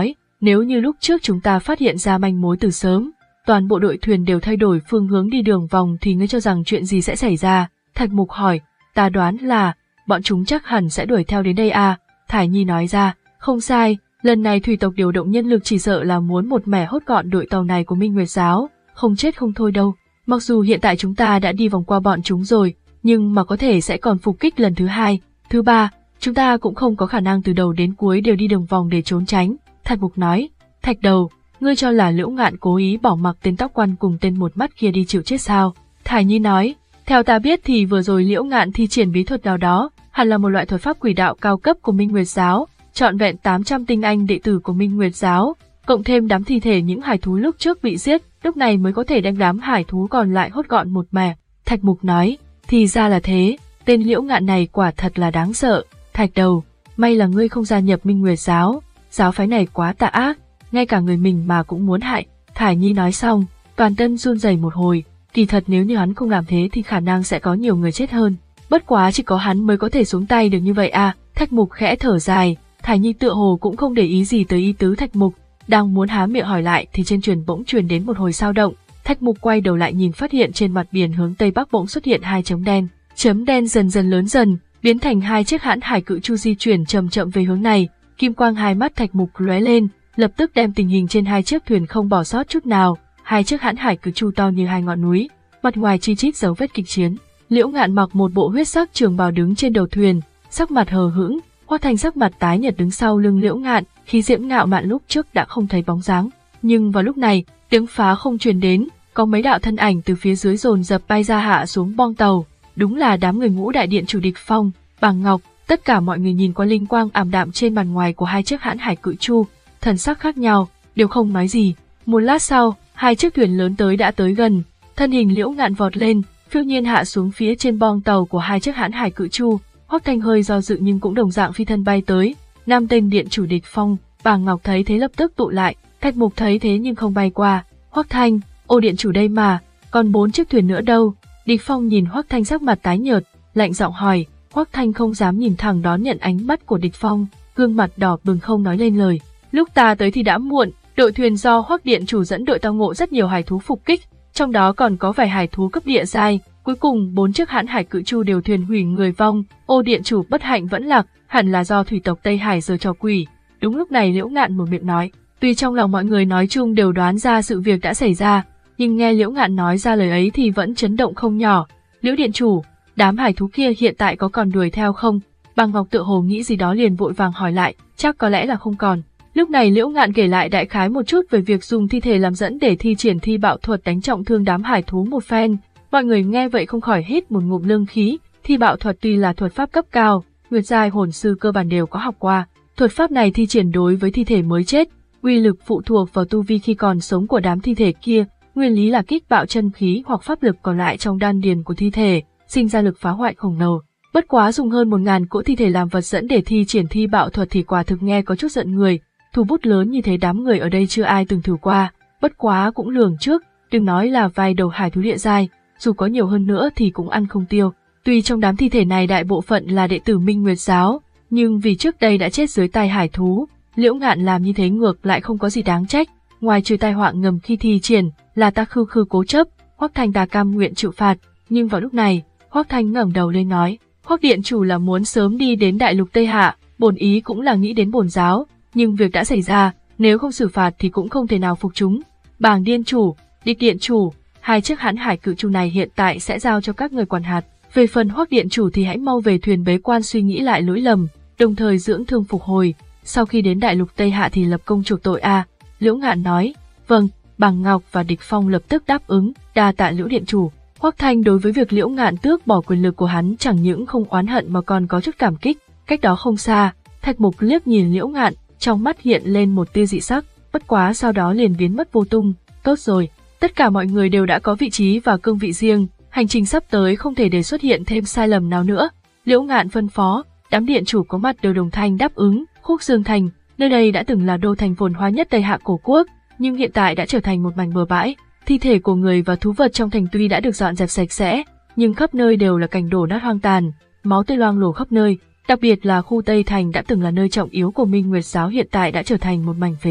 Nếu như lúc trước chúng ta phát hiện ra manh mối từ sớm, toàn bộ đội thuyền đều thay đổi phương hướng đi đường vòng thì ngươi cho rằng chuyện gì sẽ xảy ra? Thạch Mục hỏi. Ta đoán là, bọn chúng chắc hẳn sẽ đuổi theo đến đây à? Thải Nhi nói ra. Không sai, lần này thủy tộc điều động nhân lực chỉ sợ là muốn một mẻ hốt gọn đội tàu này của Minh Nguyệt Giáo, không chết không thôi đâu. Mặc dù hiện tại chúng ta đã đi vòng qua bọn chúng rồi, nhưng mà có thể sẽ còn phục kích lần thứ hai, thứ ba, chúng ta cũng không có khả năng từ đầu đến cuối đều đi đường vòng để trốn tránh. Thạch Mục nói. Thạch Đầu, ngươi cho là Liễu Ngạn cố ý bỏ mặc tên tóc quan cùng tên một mắt kia đi chịu chết sao? Thải Nhi nói. Theo ta biết thì vừa rồi Liễu Ngạn thi triển bí thuật nào đó, hẳn là một loại thuật pháp quỷ đạo cao cấp của Minh Nguyệt Giáo, trọn vẹn tám trăm tinh anh đệ tử của Minh Nguyệt Giáo, cộng thêm đám thi thể những hải thú lúc trước bị giết, lúc này mới có thể đem đám hải thú còn lại hốt gọn một mẻ. Thạch Mục nói. Thì ra là thế, tên Liễu Ngạn này quả thật là đáng sợ. Thạch Đầu, may là ngươi không gia nhập Minh Nguyệt Giáo, giáo phái này quá tà ác, ngay cả người mình mà cũng muốn hại. Thải Nhi nói xong, toàn thân run rẩy một hồi, kỳ thật nếu như hắn không làm thế thì khả năng sẽ có nhiều người chết hơn. Bất quá chỉ có hắn mới có thể xuống tay được như vậy à? Thạch Mục khẽ thở dài. Thải Nhi tựa hồ cũng không để ý gì tới ý tứ Thạch Mục, đang muốn há miệng hỏi lại thì trên truyền bỗng truyền đến một hồi sao động. Thạch Mục quay đầu lại nhìn, phát hiện trên mặt biển hướng tây bắc bỗng xuất hiện hai chấm đen. Chấm đen dần dần lớn dần, biến thành hai chiếc hãn hải cự chu di chuyển chậm chậm về hướng này. Kim quang hai mắt Thạch Mục lóe lên, lập tức đem tình hình trên hai chiếc thuyền không bỏ sót chút nào. Hai chiếc hãn hải cự chu to như hai ngọn núi, mặt ngoài chi chít dấu vết kịch chiến. Liễu Ngạn mặc một bộ huyết sắc trường bào đứng trên đầu thuyền, sắc mặt hờ hững. Hoắc Thanh sắc mặt tái nhợt đứng sau lưng Liễu Ngạn, khí diễm ngạo mạn lúc trước đã không thấy bóng dáng. Nhưng vào lúc này, tiếng phá không truyền đến, có mấy đạo thân ảnh từ phía dưới dồn dập bay ra hạ xuống bong tàu. Đúng là đám người Ngũ Đại Điện chủ Địch Phong, Bàng Ngọc. Tất cả mọi người nhìn qua linh quang ảm đạm trên mặt ngoài của hai chiếc hãn hải cự chu, thần sắc khác nhau, đều không nói gì. Một lát sau, hai chiếc thuyền lớn tới đã tới gần, thân hình Liễu Ngạn vọt lên, phiêu nhiên hạ xuống phía trên bong tàu của hai chiếc hãn hải cự chu. Hoắc Thanh hơi do dự nhưng cũng đồng dạng phi thân bay tới. Nam tên điện chủ Địch Phong, Bàng Ngọc thấy thế lập tức tụ lại. Thạch Mục thấy thế nhưng không bay qua. Hoắc Thanh, ô điện chủ đây mà, còn bốn chiếc thuyền nữa đâu? Địch Phong nhìn Hoắc Thanh sắc mặt tái nhợt, lạnh giọng hỏi. Hoắc Thanh không dám nhìn thẳng đón nhận ánh mắt của Địch Phong, gương mặt đỏ bừng không nói lên lời. Lúc ta tới thì đã muộn, đội thuyền do Hoắc điện chủ dẫn đội tao ngộ rất nhiều hải thú phục kích, trong đó còn có vài hải thú cấp địa giai. Cuối cùng bốn chiếc hãn hải cự chu đều thuyền hủy người vong, ô điện chủ bất hạnh vẫn lạc, hẳn là do thủy tộc Tây Hải giở trò quỷ. Đúng lúc này Liễu Ngạn mở miệng nói. Tuy trong lòng mọi người nói chung đều đoán ra sự việc đã xảy ra, nhưng nghe Liễu Ngạn nói ra lời ấy thì vẫn chấn động không nhỏ. Liễu điện chủ, đám hải thú kia hiện tại có còn đuổi theo không? Bàng Ngọc tựa hồ nghĩ gì đó liền vội vàng hỏi lại, chắc có lẽ là không còn. Lúc này Liễu Ngạn kể lại đại khái một chút về việc dùng thi thể làm dẫn để thi triển thi bạo thuật đánh trọng thương đám hải thú một phen. Mọi người nghe vậy không khỏi hít một ngụm lương khí. Thi bạo thuật tuy là thuật pháp cấp cao, Nguyệt giai hồn sư cơ bản đều có học qua. Thuật pháp này thi triển đối với thi thể mới chết, uy lực phụ thuộc vào tu vi khi còn sống của đám thi thể kia, nguyên lý là kích bạo chân khí hoặc pháp lực còn lại trong đan điền của thi thể, sinh ra lực phá hoại khổng lồ. Bất quá dùng hơn một ngàn cỗ thi thể làm vật dẫn để thi triển thi bạo thuật thì quả thực nghe có chút giận người. Thủ bút lớn như thế đám người ở đây chưa ai từng thử qua, bất quá cũng lường trước, đừng nói là vài đầu hải thú địa giai, dù có nhiều hơn nữa thì cũng ăn không tiêu. Tuy trong đám thi thể này đại bộ phận là đệ tử Minh Nguyệt Giáo, nhưng vì trước đây đã chết dưới tay hải thú, Liễu Ngạn làm như thế ngược lại không có gì đáng trách, ngoài trừ tai họa ngầm khi thi triển, là ta khư khư cố chấp, Hoắc Thanh ta cam nguyện chịu phạt. Nhưng vào lúc này, Hoắc Thanh ngẩng đầu lên nói, Hoắc điện chủ là muốn sớm đi đến đại lục Tây Hạ, bổn ý cũng là nghĩ đến bổn giáo, nhưng việc đã xảy ra, nếu không xử phạt thì cũng không thể nào phục chúng. Bàng điện chủ, Địch điện chủ, hai chiếc hãn hải cự chu này hiện tại sẽ giao cho các người quản hạt. Về phần Hoắc điện chủ thì hãy mau về thuyền bế quan suy nghĩ lại lỗi lầm, đồng thời dưỡng thương phục hồi. Sau khi đến đại lục Tây Hạ thì lập công chuộc tội a. À. Liễu Ngạn nói. Vâng. Bàng Ngọc và Địch Phong lập tức đáp ứng, đa tạ Liễu điện chủ. Hoắc Thanh đối với việc Liễu Ngạn tước bỏ quyền lực của hắn chẳng những không oán hận mà còn có chút cảm kích. Cách đó không xa, Thạch Mục liếc nhìn Liễu Ngạn, trong mắt hiện lên một tia dị sắc, bất quá sau đó liền biến mất vô tung. Tốt rồi, tất cả mọi người đều đã có vị trí và cương vị riêng, hành trình sắp tới không thể để xuất hiện thêm sai lầm nào nữa. Liễu Ngạn phân phó, đám điện chủ có mặt đều đồng thanh đáp ứng. Khúc Dương Thành, nơi đây đã từng là đô thành phồn hoa nhất Tây Hạ cổ quốc, nhưng hiện tại đã trở thành một mảnh bừa bãi. Thi thể của người và thú vật trong thành tuy đã được dọn dẹp sạch sẽ, nhưng khắp nơi đều là cảnh đổ nát hoang tàn, máu tươi loang lổ khắp nơi. Đặc biệt là khu Tây Thành đã từng là nơi trọng yếu của Minh Nguyệt Giáo hiện tại đã trở thành một mảnh phế tích.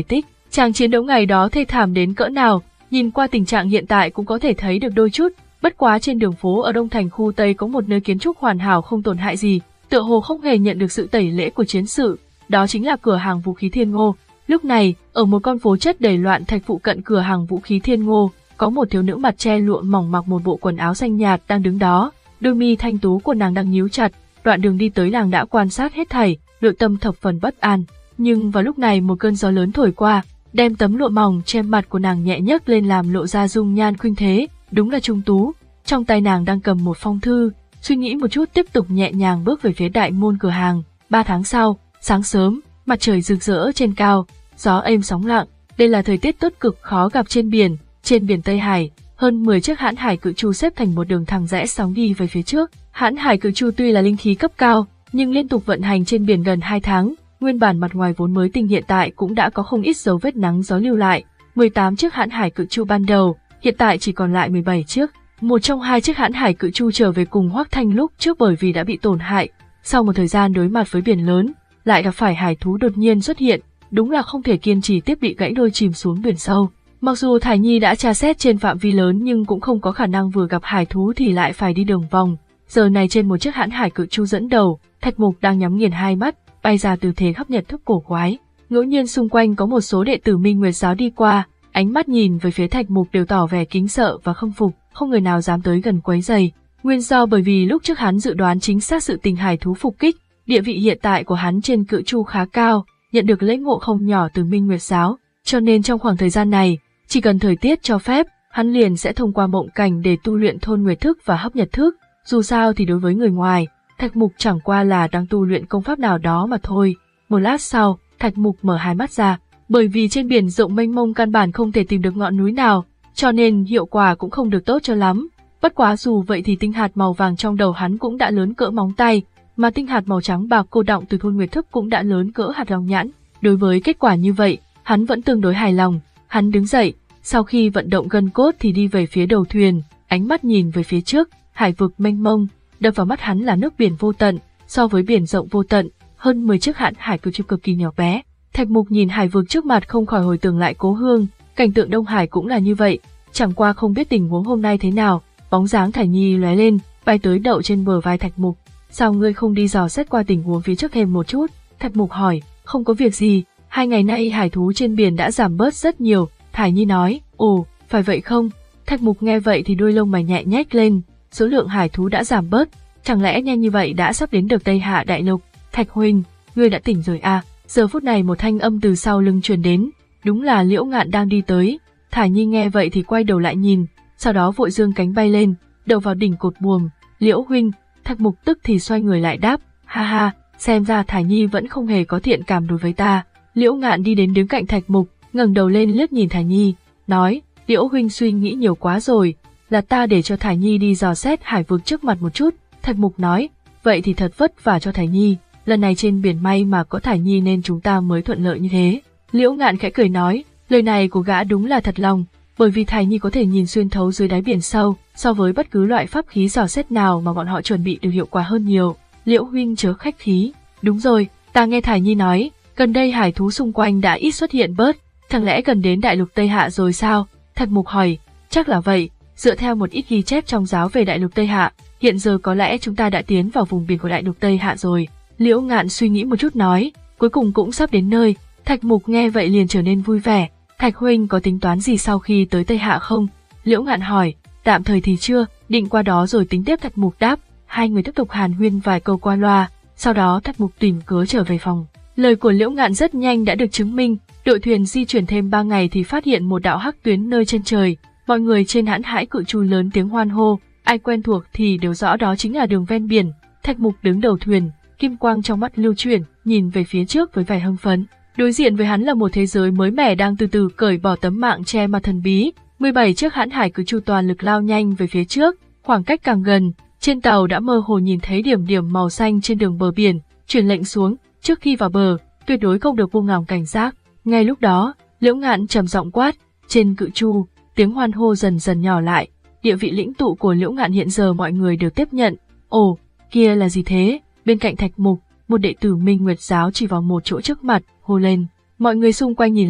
Chàng chiến đấu ngày đó thê thảm đến cỡ nào, nhìn qua tình trạng hiện tại cũng có thể thấy được đôi chút. Bất quá trên đường phố ở Đông Thành khu Tây có một nơi kiến trúc hoàn hảo không tổn hại gì, tựa hồ không hề nhận được sự tẩy lễ của chiến sự, đó chính là cửa hàng vũ khí Thiên Ngô. Lúc này, ở một con phố chất đầy loạn thạch phụ cận cửa hàng vũ khí Thiên Ngô, có một thiếu nữ mặt che lụa mỏng mặc một bộ quần áo xanh nhạt đang đứng đó, đôi mi thanh tú của nàng đang nhíu chặt. Đoạn đường đi tới nàng đã quan sát hết thảy, nội tâm thập phần bất an. Nhưng vào lúc này một cơn gió lớn thổi qua, đem tấm lụa mỏng che mặt của nàng nhẹ nhấc lên làm lộ ra dung nhan khuynh thế, đúng là Trung Tú. Trong tay nàng đang cầm một phong thư, suy nghĩ một chút tiếp tục nhẹ nhàng bước về phía đại môn cửa hàng. Ba tháng sau, sáng sớm, mặt trời rực rỡ trên cao, gió êm sóng lặng. Đây là thời tiết tốt cực khó gặp trên biển. Trên biển Tây Hải, hơn mười chiếc hãn hải cự chu xếp thành một đường thẳng rẽ sóng đi về phía trước. Hãn hải cự chu tuy là linh khí cấp cao, nhưng liên tục vận hành trên biển gần hai tháng, nguyên bản mặt ngoài vốn mới tinh hiện tại cũng đã có không ít dấu vết nắng gió lưu lại. mười tám chiếc hãn hải cự chu ban đầu, hiện tại chỉ còn lại mười bảy chiếc. Một trong hai chiếc hãn hải cự chu trở về cùng Hoắc Thanh lúc trước bởi vì đã bị tổn hại. Sau một thời gian đối mặt với biển lớn, lại gặp phải hải thú đột nhiên xuất hiện, đúng là không thể kiên trì tiếp bị gãy đôi chìm xuống biển sâu. Mặc dù Thải Nhi đã tra xét trên phạm vi lớn nhưng cũng không có khả năng vừa gặp hải thú thì lại phải đi đường vòng. Giờ này trên một chiếc hãn hải cự chu dẫn đầu, Thạch Mục đang nhắm nghiền hai mắt, bay ra từ thế khắp nhật thức cổ quái. Ngẫu nhiên xung quanh có một số đệ tử Minh Nguyệt giáo đi qua, ánh mắt nhìn về phía Thạch Mục đều tỏ vẻ kính sợ và khâm phục, không người nào dám tới gần quấy rầy. Nguyên do bởi vì lúc trước hắn dự đoán chính xác sự tình hải thú phục kích, địa vị hiện tại của hắn trên cự chu khá cao, nhận được lễ ngộ không nhỏ từ Minh Nguyệt giáo, cho nên trong khoảng thời gian này, chỉ cần thời tiết cho phép, hắn liền sẽ thông qua mộng cảnh để tu luyện thôn nguyệt thức và hấp nhật thức. Dù sao thì đối với người ngoài, Thạch Mục chẳng qua là đang tu luyện công pháp nào đó mà thôi. Một lát sau, Thạch Mục mở hai mắt ra, bởi vì trên biển rộng mênh mông căn bản không thể tìm được ngọn núi nào, cho nên hiệu quả cũng không được tốt cho lắm. Bất quá dù vậy thì tinh hạt màu vàng trong đầu hắn cũng đã lớn cỡ móng tay, mà tinh hạt màu trắng bạc cô đọng từ thôn nguyệt thức cũng đã lớn cỡ hạt lòng nhãn. Đối với kết quả như vậy, hắn vẫn tương đối hài lòng. Hắn đứng dậy, sau khi vận động gân cốt thì đi về phía đầu thuyền, ánh mắt nhìn về phía trước, hải vực mênh mông, đập vào mắt hắn là nước biển vô tận, so với biển rộng vô tận, hơn mười chiếc hãn hải cự chu cực kỳ nhỏ bé. Thạch Mục nhìn hải vực trước mặt không khỏi hồi tưởng lại cố hương, cảnh tượng Đông Hải cũng là như vậy, chẳng qua không biết tình huống hôm nay thế nào. Bóng dáng Thải Nhi lóe lên, bay tới đậu trên bờ vai Thạch Mục. Sao ngươi không đi dò xét qua tình huống phía trước thêm một chút? Thạch Mục hỏi. Không có việc gì, hai ngày nay hải thú trên biển đã giảm bớt rất nhiều. Thải Nhi nói. Ồ, phải vậy không? Thạch Mục nghe vậy thì đuôi lông mày nhẹ nhếch lên, số lượng hải thú đã giảm bớt, chẳng lẽ nhanh như vậy đã sắp đến được Tây Hạ Đại Lục? Thạch huynh, ngươi đã tỉnh rồi à? Giờ phút này một thanh âm từ sau lưng truyền đến, đúng là Liễu Ngạn đang đi tới. Thải Nhi nghe vậy thì quay đầu lại nhìn, sau đó vội dương cánh bay lên, đậu vào đỉnh cột buồm. Liễu huynh. Thạch Mục tức thì xoay người lại đáp, ha ha, xem ra Thải Nhi vẫn không hề có thiện cảm đối với ta. Liễu Ngạn đi đến đứng cạnh Thạch Mục, ngẩng đầu lên liếc nhìn Thải Nhi, nói, Liễu huynh suy nghĩ nhiều quá rồi, là ta để cho Thải Nhi đi dò xét hải vực trước mặt một chút. Thạch Mục nói, vậy thì thật vất vả cho Thải Nhi, lần này trên biển may mà có Thải Nhi nên chúng ta mới thuận lợi như thế. Liễu Ngạn khẽ cười nói, lời này của gã đúng là thật lòng, bởi vì Thải Nhi có thể nhìn xuyên thấu dưới đáy biển sâu, so với bất cứ loại pháp khí dò xét nào mà bọn họ chuẩn bị đều hiệu quả hơn nhiều. Liễu huynh chớ khách khí. Đúng rồi, ta nghe Thải Nhi nói, gần đây hải thú xung quanh đã ít xuất hiện bớt, chẳng lẽ gần đến Đại Lục Tây Hạ rồi sao? Thạch Mục hỏi, chắc là vậy, dựa theo một ít ghi chép trong giáo về Đại Lục Tây Hạ, hiện giờ có lẽ chúng ta đã tiến vào vùng biển của Đại Lục Tây Hạ rồi. Liễu Ngạn suy nghĩ một chút nói, cuối cùng cũng sắp đến nơi. Thạch Mục nghe vậy liền trở nên vui vẻ. Thạch huynh có tính toán gì sau khi tới Tây Hạ không? Liễu Ngạn hỏi. Tạm thời thì chưa, định qua đó rồi tính tiếp. Thạch Mục đáp. Hai người tiếp tục hàn huyên vài câu qua loa, sau đó Thạch Mục tìm cớ trở về phòng. Lời của Liễu Ngạn rất nhanh đã được chứng minh. Đội thuyền di chuyển thêm ba ngày thì phát hiện một đạo hắc tuyến nơi chân trời. Mọi người trên hãn hải cự chu lớn tiếng hoan hô, ai quen thuộc thì đều rõ đó chính là đường ven biển. Thạch Mục đứng đầu thuyền, kim quang trong mắt lưu chuyển, nhìn về phía trước với vẻ hưng phấn. Đối diện với hắn là một thế giới mới mẻ đang từ từ cởi bỏ tấm mạng che mặt thần bí. mười bảy chiếc hãn hải cự chu toàn lực lao nhanh về phía trước, khoảng cách càng gần, trên tàu đã mơ hồ nhìn thấy điểm điểm màu xanh trên đường bờ biển. Truyền lệnh xuống, trước khi vào bờ, tuyệt đối không được buông lỏng cảnh giác. Ngay lúc đó, Liễu Ngạn trầm giọng quát, trên cự chu, tiếng hoan hô dần dần nhỏ lại. Địa vị lĩnh tụ của Liễu Ngạn hiện giờ mọi người đều tiếp nhận. Ồ, kia là gì thế? Bên cạnh Thạch Mục, một đệ tử Minh Nguyệt giáo chỉ vào một chỗ trước mặt, hô lên. Mọi người xung quanh nhìn lại,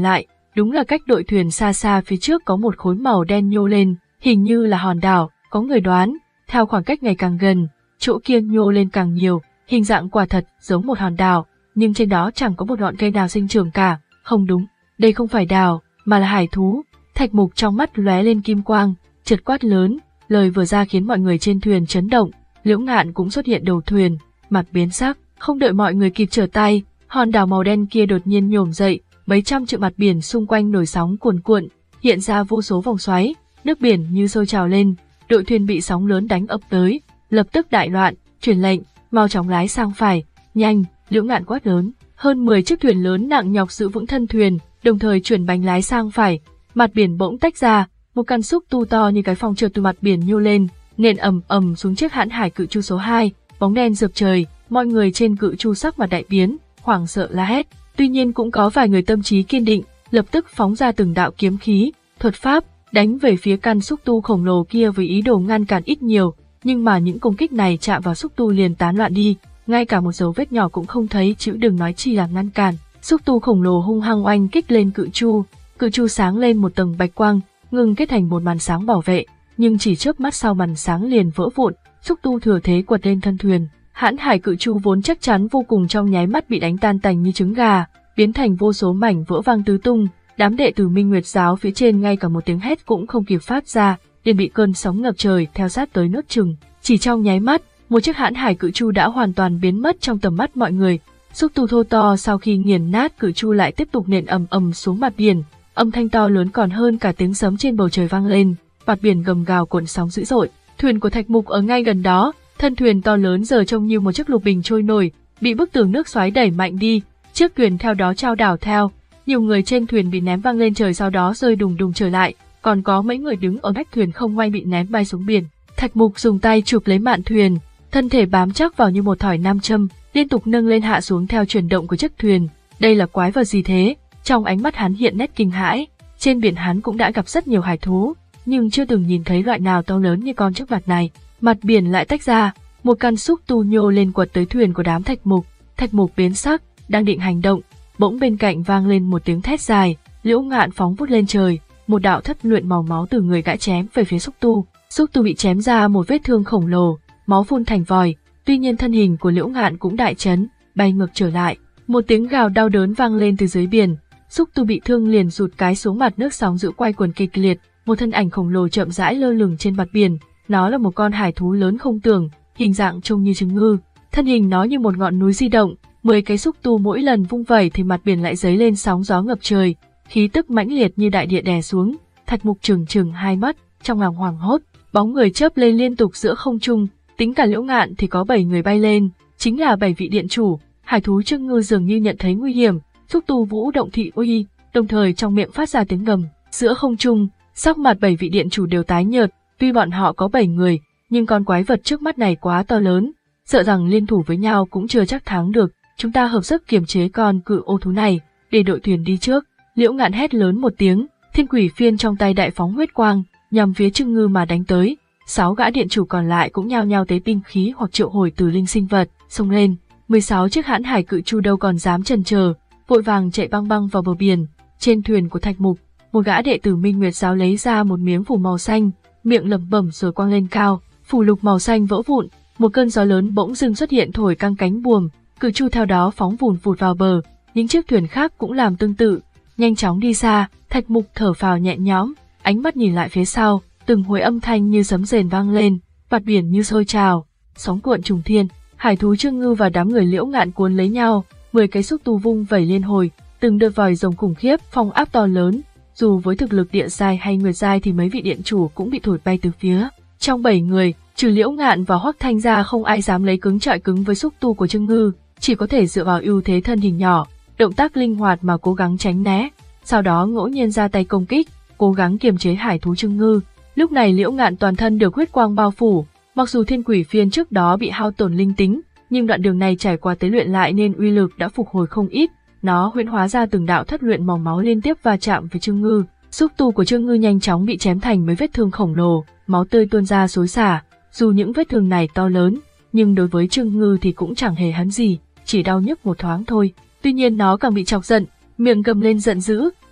đúng là cách đội thuyền xa xa phía trước có một khối màu đen nhô lên, hình như là hòn đảo, có người đoán, theo khoảng cách ngày càng gần, chỗ kia nhô lên càng nhiều, hình dạng quả thật giống một hòn đảo, nhưng trên đó chẳng có một ngọn cây nào sinh trưởng cả, không đúng, đây không phải đảo, mà là hải thú. Thạch Mục trong mắt lóe lên kim quang, chợt quát lớn, lời vừa ra khiến mọi người trên thuyền chấn động, Liễu Ngạn cũng xuất hiện đầu thuyền, mặt biến sắc, không đợi mọi người kịp trở tay, hòn đảo màu đen kia đột nhiên nhổm dậy, mấy trăm trượng mặt biển xung quanh nổi sóng cuồn cuộn, hiện ra vô số vòng xoáy, nước biển như sôi trào lên, đội thuyền bị sóng lớn đánh ập tới, lập tức đại loạn, truyền lệnh, mau chóng lái sang phải, nhanh, Liễu Ngạn quát lớn, hơn mười chiếc thuyền lớn nặng nhọc giữ vững thân thuyền, đồng thời chuyển bánh lái sang phải, mặt biển bỗng tách ra, một căn xúc tu to như cái phòng trượt từ mặt biển nhô lên, nện ầm ầm xuống chiếc Hãn Hải Cự Chu số hai, bóng đen rực trời, mọi người trên Cự Chu sắc mặt đại biến, hoảng sợ la hét, tuy nhiên cũng có vài người tâm trí kiên định, lập tức phóng ra từng đạo kiếm khí, thuật pháp, đánh về phía căn xúc tu khổng lồ kia với ý đồ ngăn cản ít nhiều, nhưng mà những công kích này chạm vào xúc tu liền tán loạn đi, ngay cả một dấu vết nhỏ cũng không thấy, chữ đừng nói chi là ngăn cản. Xúc tu khổng lồ hung hăng oanh kích lên Cự Chu, Cự Chu sáng lên một tầng bạch quang, ngừng kết thành một màn sáng bảo vệ, nhưng chỉ chớp mắt sau màn sáng liền vỡ vụn, xúc tu thừa thế quật lên thân thuyền. Hãn Hải Cự Chu vốn chắc chắn vô cùng trong nháy mắt bị đánh tan tành như trứng gà, biến thành vô số mảnh vỡ vang tứ tung. Đám đệ tử Minh Nguyệt giáo phía trên ngay cả một tiếng hét cũng không kịp phát ra, liền bị cơn sóng ngập trời theo sát tới nuốt chửng. Chỉ trong nháy mắt, một chiếc Hãn Hải Cự Chu đã hoàn toàn biến mất trong tầm mắt mọi người. Xúc tu thô to sau khi nghiền nát Cự Chu lại tiếp tục nện ầm ầm xuống mặt biển, âm thanh to lớn còn hơn cả tiếng sấm trên bầu trời vang lên, mặt biển gầm gào cuộn sóng dữ dội. Thuyền của Thạch Mục ở ngay gần đó, thân thuyền to lớn giờ trông như một chiếc lục bình trôi nổi, bị bức tường nước xoáy đẩy mạnh đi, chiếc thuyền theo đó chao đảo theo. Nhiều người trên thuyền bị ném văng lên trời sau đó rơi đùng đùng trở lại, còn có mấy người đứng ở nách thuyền không may bị ném bay xuống biển. Thạch Mục dùng tay chụp lấy mạn thuyền, thân thể bám chắc vào như một thỏi nam châm, liên tục nâng lên hạ xuống theo chuyển động của chiếc thuyền. Đây là quái vật gì thế? Trong ánh mắt hắn hiện nét kinh hãi. Trên biển hắn cũng đã gặp rất nhiều hải thú, nhưng chưa từng nhìn thấy loại nào to lớn như con trước mặt này. Mặt biển lại tách ra, một căn xúc tu nhô lên quật tới thuyền của đám Thạch Mục. Thạch Mục biến sắc, đang định hành động, bỗng bên cạnh vang lên một tiếng thét dài, Liễu Ngạn phóng vút lên trời, một đạo thất luyện màu máu từ người gã chém về phía xúc tu. Xúc tu bị chém ra một vết thương khổng lồ, máu phun thành vòi, tuy nhiên thân hình của Liễu Ngạn cũng đại chấn, bay ngược trở lại. Một tiếng gào đau đớn vang lên từ dưới biển, xúc tu bị thương liền rụt cái xuống mặt nước, sóng dữ quay cuồng kịch liệt, một thân ảnh khổng lồ chậm rãi lơ lửng trên mặt biển, nó là một con hải thú lớn không tưởng, hình dạng trông như trứng ngư, thân hình nó như một ngọn núi di động, mười cái xúc tu mỗi lần vung vẩy thì mặt biển lại dấy lên sóng gió ngập trời, khí tức mãnh liệt như đại địa đè xuống. Thạch Mục trừng trừng hai mắt, trong lòng hoảng hốt, bóng người chớp lên liên tục giữa không trung, tính cả Liễu Ngạn thì có bảy người bay lên, chính là bảy vị điện chủ. Hải thú Trương Ngư dường như nhận thấy nguy hiểm, xúc tu vũ động thị uy, đồng thời trong miệng phát ra tiếng gầm. Giữa không trung, sắc mặt bảy vị điện chủ đều tái nhợt, tuy bọn họ có bảy người, nhưng con quái vật trước mắt này quá to lớn, sợ rằng liên thủ với nhau cũng chưa chắc thắng được. Chúng ta hợp sức kiềm chế con cự ô thú này, để đội thuyền đi trước. Liễu Ngạn hét lớn một tiếng, thiên quỷ phiên trong tay đại phóng huyết quang, nhằm phía Trương Ngư mà đánh tới. Sáu gã điện chủ còn lại cũng nhao nhao tế binh khí hoặc triệu hồi từ linh sinh vật, xông lên. mười sáu chiếc Hãn Hải Cự Chu đâu còn dám chần chờ, vội vàng chạy băng băng vào bờ biển. Trên thuyền của Thạch Mục, một gã đệ tử Minh Nguyệt giáo lấy ra một miếng phủ màu xanh, miệng lẩm bẩm rồi quăng lên cao, phủ lục màu xanh vỡ vụn, một cơn gió lớn bỗng dưng xuất hiện thổi căng cánh buồm, Cự Chu theo đó phóng vùn vụt vào bờ. Những chiếc thuyền khác cũng làm tương tự, nhanh chóng đi xa. Thạch Mục thở phào nhẹ nhõm, ánh mắt nhìn lại phía sau, từng hồi âm thanh như sấm rền vang lên, mặt biển như sôi trào, sóng cuộn trùng thiên. Hải thú Trương Ngư và đám người Liễu Ngạn cuốn lấy nhau, mười cái xúc tu vung vẩy liên hồi, từng đợt vòi rồng khủng khiếp, phong áp to lớn. Dù với thực lực địa giai hay nguyệt giai thì mấy vị điện chủ cũng bị thổi bay từ phía. Trong bảy người, trừ Liễu Ngạn và Hoắc Thanh ra không ai dám lấy cứng chọi cứng với xúc tu của Trương Ngư, chỉ có thể dựa vào ưu thế thân hình nhỏ, động tác linh hoạt mà cố gắng tránh né, sau đó ngẫu nhiên ra tay công kích, cố gắng kiềm chế hải thú Trương Ngư. Lúc này Liễu Ngạn toàn thân được huyết quang bao phủ, mặc dù thiên quỷ phiên trước đó bị hao tổn linh tính, nhưng đoạn đường này trải qua tế luyện lại nên uy lực đã phục hồi không ít. Nó huyễn hóa ra từng đạo thất luyện màu máu liên tiếp va chạm với Trương Ngư. Xúc tu của Trương Ngư nhanh chóng bị chém thành mấy vết thương khổng lồ, máu tươi tuôn ra xối xả. Dù những vết thương này to lớn, nhưng đối với Trương Ngư thì cũng chẳng hề hấn gì, chỉ đau nhức một thoáng thôi. Tuy nhiên nó càng bị chọc giận, miệng gầm lên giận dữ,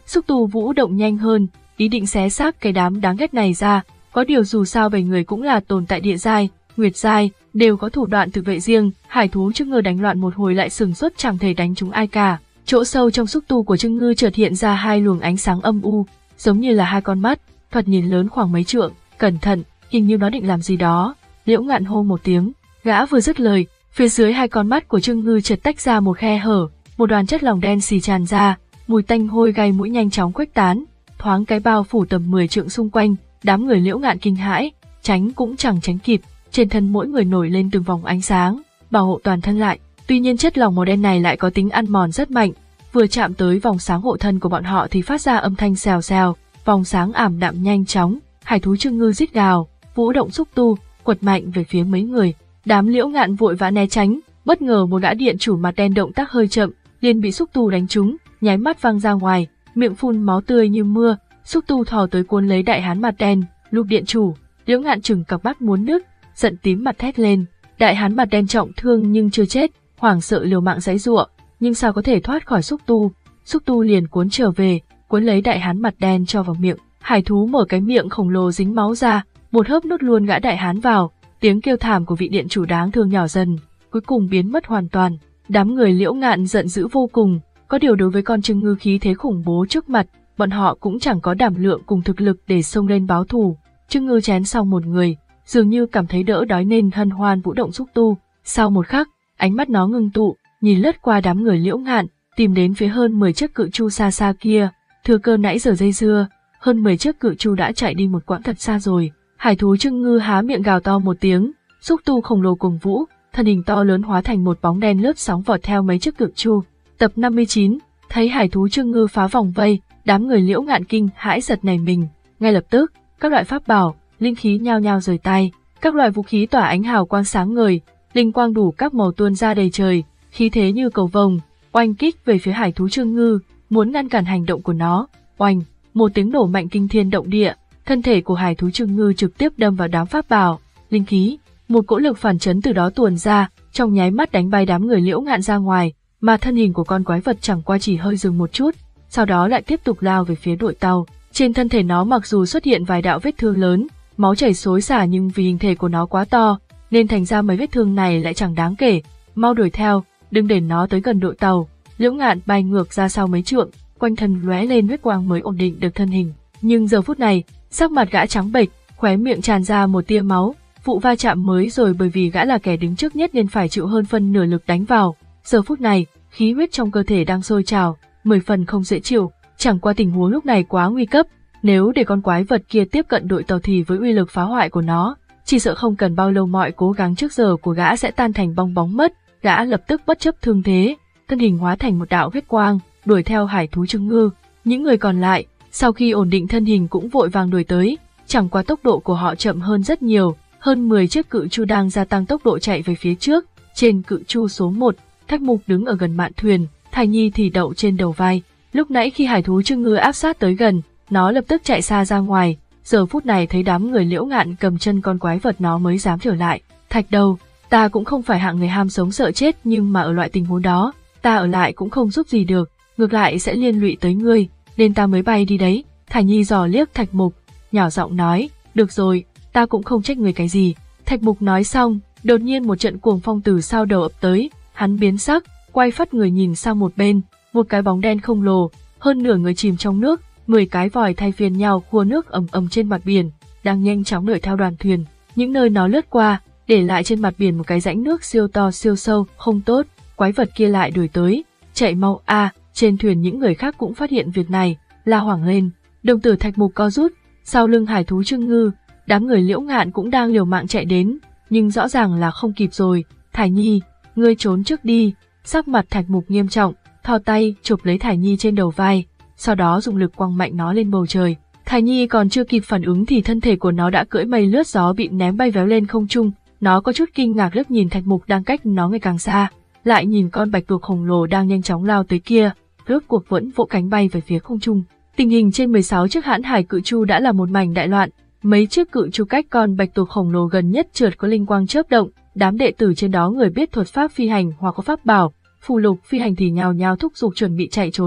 Xúc tu vũ động nhanh hơn, ý định xé xác cái đám đáng ghét này ra, có điều dù sao bảy người cũng là tồn tại địa giai, nguyệt giai, đều có thủ đoạn tự vệ riêng, hải thú Trương Ngư đánh loạn một hồi lại sừng sốt chẳng thể đánh trúng ai cả. Chỗ sâu trong xúc tu của Trương Ngư chợt hiện ra hai luồng ánh sáng âm u, giống như là hai con mắt, thoạt nhìn lớn khoảng mấy trượng, cẩn thận, hình như nó định làm gì đó. Liễu Ngạn hô một tiếng, gã vừa dứt lời, phía dưới hai con mắt của Trương Ngư chợt tách ra một khe hở, một đoàn chất lỏng đen xì tràn ra, mùi tanh hôi gai mũi nhanh chóng khuếch tán, thoáng cái bao phủ tầm mười trượng xung quanh. Đám người Liễu Ngạn kinh hãi, tránh cũng chẳng tránh kịp, trên thân mỗi người nổi lên từng vòng ánh sáng, bảo hộ toàn thân lại. Tuy nhiên chất lỏng màu đen này lại có tính ăn mòn rất mạnh, vừa chạm tới vòng sáng hộ thân của bọn họ thì phát ra âm thanh xèo xèo, vòng sáng ảm đạm nhanh chóng. Hải thú Trương Ngư rít gào, vũ động xúc tu, quật mạnh về phía mấy người. Đám Liễu Ngạn vội vã né tránh, bất ngờ một gã điện chủ mặt đen động tác hơi chậm, liền bị xúc tu đánh trúng, nháy mắt văng ra ngoài, miệng phun máu tươi như mưa. Xúc tu thò tới cuốn lấy đại hán mặt đen, Lục điện chủ. Liễu Ngạn trừng cặp mắt muốn nứt, giận tím mặt thét lên. Đại hán mặt đen trọng thương nhưng chưa chết, hoảng sợ liều mạng giãy giụa, nhưng sao có thể thoát khỏi xúc tu. Xúc tu liền cuốn trở về, cuốn lấy đại hán mặt đen cho vào miệng. Hải thú mở cái miệng khổng lồ dính máu ra, một hớp nuốt luôn gã đại hán vào. Tiếng kêu thảm của vị điện chủ đáng thương nhỏ dần, cuối cùng biến mất hoàn toàn. Đám người Liễu Ngạn giận dữ vô cùng, có điều đối với con Trương Ngư khí thế khủng bố trước mặt, bọn họ cũng chẳng có đảm lượng cùng thực lực để xông lên báo thù. Trương Ngư chén xong một người, dường như cảm thấy đỡ đói nên hân hoan vũ động xúc tu. Sau một khắc, ánh mắt nó ngưng tụ, nhìn lướt qua đám người Liễu Ngạn, tìm đến phía hơn mười chiếc cự chu xa xa kia. Thừa cơ nãy giờ dây dưa, hơn mười chiếc cự chu đã chạy đi một quãng thật xa rồi. Hải thú Trương Ngư há miệng gào to một tiếng, xúc tu khổng lồ cùng vũ, thân hình to lớn hóa thành một bóng đen lướt sóng vọt theo mấy chiếc cự chu. Tập năm mươi chín, thấy hải thú Trương Ngư phá vòng vây, đám người Liễu Ngạn kinh hãi giật nảy mình, ngay lập tức, các loại pháp bảo, linh khí nhao nhao rời tay, các loại vũ khí tỏa ánh hào quang sáng ngời, linh quang đủ các màu tuôn ra đầy trời, khí thế như cầu vồng, oanh kích về phía hải thú Trương Ngư, muốn ngăn cản hành động của nó. Oanh, một tiếng nổ mạnh kinh thiên động địa, thân thể của hải thú Trương Ngư trực tiếp đâm vào đám pháp bảo, linh khí, một cỗ lực phản chấn từ đó tuôn ra, trong nháy mắt đánh bay đám người Liễu Ngạn ra ngoài, mà thân hình của con quái vật chẳng qua chỉ hơi dừng một chút, sau đó lại tiếp tục lao về phía đội tàu. Trên thân thể nó mặc dù xuất hiện vài đạo vết thương lớn, máu chảy xối xả, nhưng vì hình thể của nó quá to, nên thành ra mấy vết thương này lại chẳng đáng kể. Mau đuổi theo, đừng để nó tới gần đội tàu. Liễu Ngạn bay ngược ra sau mấy trượng, quanh thân lóe lên huyết quang mới ổn định được thân hình. Nhưng giờ phút này, sắc mặt gã trắng bệch, khóe miệng tràn ra một tia máu. Vụ va chạm mới rồi bởi vì gã là kẻ đứng trước nhất nên phải chịu hơn phân nửa lực đánh vào. Giờ phút này, khí huyết trong cơ thể đang sôi trào, mười phần không dễ chịu. Chẳng qua tình huống lúc này quá nguy cấp, nếu để con quái vật kia tiếp cận đội tàu thì với uy lực phá hoại của nó, chỉ sợ không cần bao lâu mọi cố gắng trước giờ của gã sẽ tan thành bong bóng mất. Gã lập tức bất chấp thương thế, thân hình hóa thành một đạo huyết quang, đuổi theo hải thú Trương Ngư. Những người còn lại, sau khi ổn định thân hình cũng vội vàng đuổi tới, chẳng qua tốc độ của họ chậm hơn rất nhiều. Hơn mười chiếc cự chu đang gia tăng tốc độ chạy về phía trước. Trên cự chu số một, Thạch Mục đứng ở gần mạn thuyền, Thải Nhi thì đậu trên đầu vai. Lúc nãy khi hải thú Trương Ngư áp sát tới gần, nó lập tức chạy xa ra ngoài. Giờ phút này thấy đám người Liễu Ngạn cầm chân con quái vật nó mới dám trở lại. Thạch Đầu, ta cũng không phải hạng người ham sống sợ chết, nhưng mà ở loại tình huống đó, ta ở lại cũng không giúp gì được, ngược lại sẽ liên lụy tới ngươi, nên ta mới bay đi đấy. Thải Nhi dò liếc Thạch Mục, nhỏ giọng nói, được rồi, ta cũng không trách người cái gì. Thạch Mục nói xong, đột nhiên một trận cuồng phong từ sau đầu ập tới, hắn biến sắc, quay phắt người nhìn sang một bên, một cái bóng đen khổng lồ, hơn nửa người chìm trong nước, mười cái vòi thay phiên nhau khua nước ầm ầm trên mặt biển, đang nhanh chóng đuổi theo đoàn thuyền. Những nơi nó lướt qua, để lại trên mặt biển một cái rãnh nước siêu to siêu sâu, không tốt, quái vật kia lại đuổi tới, chạy mau a! À, trên thuyền những người khác cũng phát hiện việc này, la hoảng lên, đồng tử Thạch Mục co rút, sau lưng hải thú Trương Ngư, đám người Liễu Ngạn cũng đang liều mạng chạy đến, nhưng rõ ràng là không kịp rồi. Thải Nhi, ngươi trốn trước đi. Sắc mặt Thạch Mục nghiêm trọng, thò tay chụp lấy Thải Nhi trên đầu vai, sau đó dùng lực quăng mạnh nó lên bầu trời. Thải Nhi còn chưa kịp phản ứng thì thân thể của nó đã cưỡi mây lướt gió bị ném bay véo lên không trung. Nó có chút kinh ngạc liếc nhìn Thạch Mục đang cách nó ngày càng xa, lại nhìn con bạch tuộc khổng lồ đang nhanh chóng lao tới kia, rốt cuộc vẫn vỗ cánh bay về phía không trung. Tình hình trên mười sáu chiếc hãn hải cự chu đã là một mảnh đại loạn, mấy chiếc cự chu cách con bạch tuộc khổng lồ gần nhất trượt có linh quang chớp động, đám đệ tử trên đó người biết thuật pháp phi hành hoặc có pháp bảo, phù lục phi hành thì nhào nhào thúc giục chuẩn bị chạy trốn.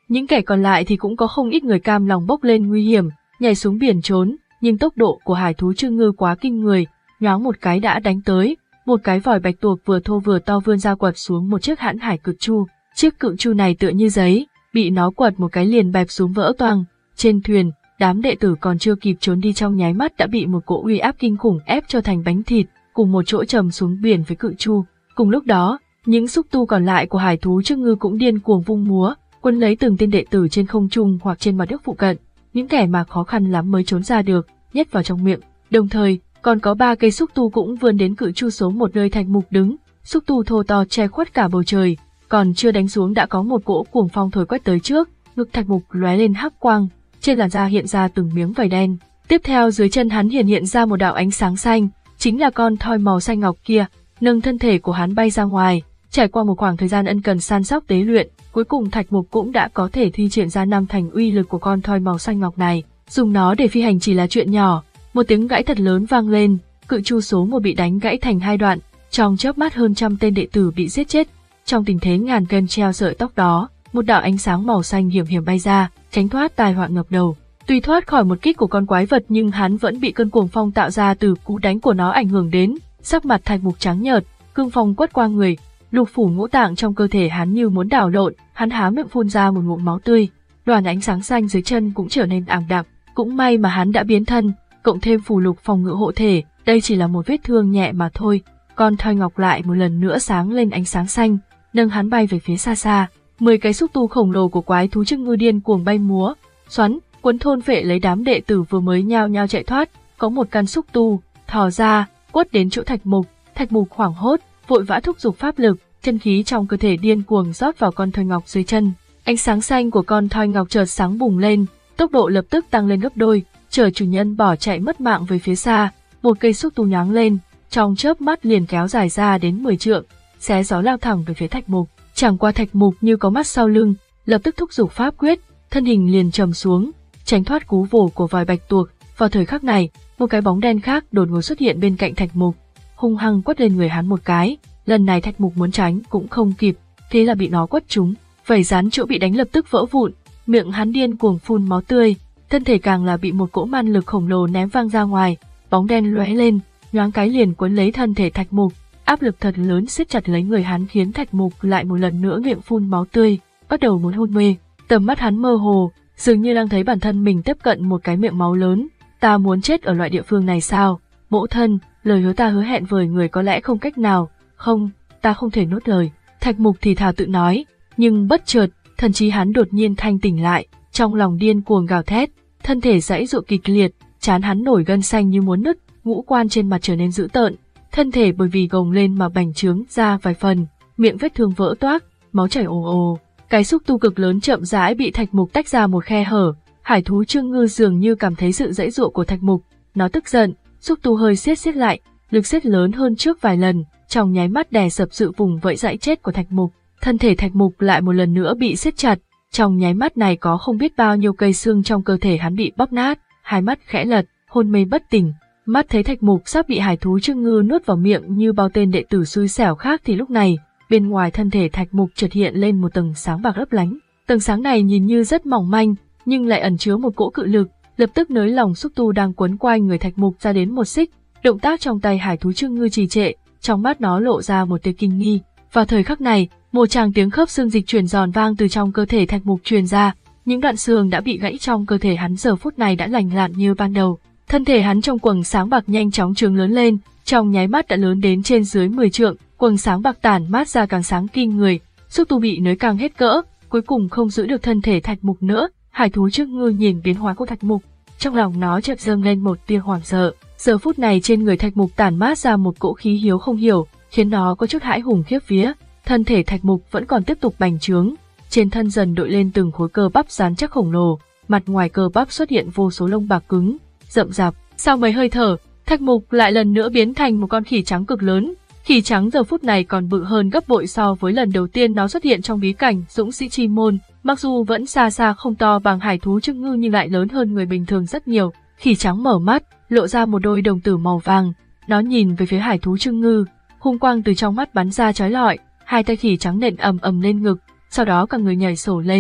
Những kẻ còn lại thì cũng có không ít người cam lòng bốc lên nguy hiểm, nhảy xuống biển trốn, nhưng tốc độ của hải thú Trương Ngư quá kinh người, nhoáng một cái đã đánh tới, một cái vòi bạch tuộc vừa thô vừa to vươn ra quật xuống một chiếc hãn hải cự chu. Chiếc cự chu này tựa như giấy, bị nó quật một cái liền bẹp xuống vỡ toang. Trên thuyền, đám đệ tử còn chưa kịp trốn đi trong nháy mắt đã bị một cỗ uy áp kinh khủng ép cho thành bánh thịt, cùng một chỗ trầm xuống biển với cự chu. Cùng lúc đó, những xúc tu còn lại của hải thú Trương Ngư cũng điên cuồng vung múa, quấn lấy từng tên đệ tử trên không trung hoặc trên mặt đất phụ cận, những kẻ mà khó khăn lắm mới trốn ra được, nhét vào trong miệng. Đồng thời, còn có ba cây xúc tu cũng vươn đến cự chu số một nơi Thạch Mục đứng, xúc tu thô to che khuất cả bầu trời, còn chưa đánh xuống đã có một cỗ cuồng phong thổi quét tới trước, ngực Thạch Mục lóe lên hắc quang, trên làn da hiện ra từng miếng vảy đen. Tiếp theo dưới chân hắn hiện hiện ra một đạo ánh sáng xanh, chính là con thoi màu xanh ngọc kia, nâng thân thể của hắn bay ra ngoài. Trải qua một khoảng thời gian ân cần săn sóc tế luyện, cuối cùng Thạch Mục cũng đã có thể thi triển ra năm thành uy lực của con thoi màu xanh ngọc này. Dùng nó để phi hành chỉ là chuyện nhỏ, một tiếng gãy thật lớn vang lên, cự chu số một bị đánh gãy thành hai đoạn, trong chớp mắt hơn trăm tên đệ tử bị giết chết. Trong tình thế ngàn cân treo sợi tóc đó, một đạo ánh sáng màu xanh hiểm hiểm bay ra, tránh thoát tai họa ngập đầu. Tuy thoát khỏi một kích của con quái vật nhưng hắn vẫn bị cơn cuồng phong tạo ra từ cú đánh của nó ảnh hưởng đến, sắc mặt Thạch Mục trắng nhợt, cương phong quất qua người, lục phủ ngũ tạng trong cơ thể hắn như muốn đảo lộn, hắn há miệng phun ra một ngụm máu tươi. Đoàn ánh sáng xanh dưới chân cũng trở nên ảm đạm, cũng may mà hắn đã biến thân, cộng thêm phù lục phòng ngự hộ thể, đây chỉ là một vết thương nhẹ mà thôi. Con thoi ngọc lại một lần nữa sáng lên ánh sáng xanh, nâng hắn bay về phía xa xa. Mười cái xúc tu khổng lồ của quái thú Trương Ngư điên cuồng bay múa, xoắn, cuốn thôn phệ lấy đám đệ tử vừa mới nhao nhao chạy thoát. Có một căn xúc tu thò ra, quất đến chỗ Thạch Mục. Thạch Mục hoảng hốt, vội vã thúc giục pháp lực, chân khí trong cơ thể điên cuồng rót vào con thoi ngọc dưới chân. Ánh sáng xanh của con thoi ngọc chợt sáng bùng lên, tốc độ lập tức tăng lên gấp đôi, chở chủ nhân bỏ chạy mất mạng về phía xa. Một cây xúc tu nhoáng lên, trong chớp mắt liền kéo dài ra đến mười trượng, xé gió lao thẳng về phía Thạch Mục. Chẳng qua Thạch Mục như có mắt sau lưng, lập tức thúc giục pháp quyết, thân hình liền trầm xuống, tránh thoát cú vồ của vòi bạch tuộc. Vào thời khắc này, một cái bóng đen khác đột ngột xuất hiện bên cạnh Thạch Mục, hung hăng quất lên người hắn một cái. Lần này Thạch Mục muốn tránh cũng không kịp, thế là bị nó quất trúng, vảy rắn chỗ bị đánh lập tức vỡ vụn, miệng hắn điên cuồng phun máu tươi, thân thể càng là bị một cỗ man lực khổng lồ ném văng ra ngoài. Bóng đen lóe lên, nhoáng cái liền quấn lấy thân thể Thạch Mục, áp lực thật lớn siết chặt lấy người hắn khiến Thạch Mục lại một lần nữa miệng phun máu tươi, bắt đầu muốn hôn mê. Tầm mắt hắn mơ hồ, dường như đang thấy bản thân mình tiếp cận một cái miệng máu lớn. Ta muốn chết ở loại địa phương này sao? Mẫu thân, lời hứa ta hứa hẹn với người có lẽ không cách nào. Không, ta không thể nuốt lời. Thạch Mục thì thào tự nói, nhưng bất chợt, thần trí hắn đột nhiên thanh tỉnh lại, trong lòng điên cuồng gào thét, thân thể giãy giụa kịch liệt, trán hắn nổi gân xanh như muốn nứt, ngũ quan trên mặt trở nên dữ tợn, thân thể bởi vì gồng lên mà bành trướng ra vài phần, miệng vết thương vỡ toác, máu chảy ồ ồ. Cái xúc tu cực lớn chậm rãi bị Thạch Mục tách ra một khe hở. Hải thú Trương Ngư dường như cảm thấy sự giãy giụa của Thạch Mục, nó tức giận, xúc tu hơi siết siết lại, lực siết lớn hơn trước vài lần, trong nháy mắt đè sập sự vùng vẫy dãy chết của Thạch Mục. Thân thể Thạch Mục lại một lần nữa bị siết chặt, trong nháy mắt này có không biết bao nhiêu cây xương trong cơ thể hắn bị bóp nát, hai mắt khẽ lật, hôn mê bất tỉnh. Mắt thấy Thạch Mục sắp bị hải thú Trương Ngư nuốt vào miệng như bao tên đệ tử xui xẻo khác thì lúc này, bên ngoài thân thể Thạch Mục chợt hiện lên một tầng sáng bạc lấp lánh. Tầng sáng này nhìn như rất mỏng manh, nhưng lại ẩn chứa một cỗ cự lực, lập tức nới lỏng xúc tu đang quấn quanh người Thạch Mục ra đến một xích. Động tác trong tay hải thú Trương Ngư trì trệ, trong mắt nó lộ ra một tia kinh nghi. Vào thời khắc này, một tràng tiếng khớp xương dịch chuyển giòn vang từ trong cơ thể Thạch Mục truyền ra, những đoạn xương đã bị gãy trong cơ thể hắn giờ phút này đã lành lặn như ban đầu. Thân thể hắn trong quầng sáng bạc nhanh chóng trường lớn lên, trong nháy mắt đã lớn đến trên dưới mười trượng, quầng sáng bạc tản mát ra càng sáng kinh người, xúc tu bị nới càng hết cỡ, cuối cùng không giữ được thân thể Thạch Mục nữa. Hải thú Trương Ngư nhìn biến hóa của Thạch Mục, trong lòng nó chợt dâng lên một tia hoảng sợ. Giờ phút này trên người Thạch Mục tản mát ra một cỗ khí hiếu không hiểu, khiến nó có chút hãi hùng khiếp vía. Thân thể Thạch Mục vẫn còn tiếp tục bành trướng, trên thân dần đội lên từng khối cơ bắp rắn chắc khổng lồ, mặt ngoài cơ bắp xuất hiện vô số lông bạc cứng, rậm rạp. Sau mấy hơi thở, Thạch Mục lại lần nữa biến thành một con khỉ trắng cực lớn. Khỉ trắng giờ phút này còn bự hơn gấp bội so với lần đầu tiên nó xuất hiện trong bí cảnh Dũng Sĩ Chi Môn, mặc dù vẫn xa xa không to bằng hải thú Trương Ngư nhưng lại lớn hơn người bình thường rất nhiều. Khỉ trắng mở mắt, lộ ra một đôi đồng tử màu vàng, nó nhìn về phía hải thú Trương Ngư, hung quang từ trong mắt bắn ra chói lọi, hai tay khỉ trắng nện ầm ầm lên ngực, sau đó cả người nhảy sổ lên,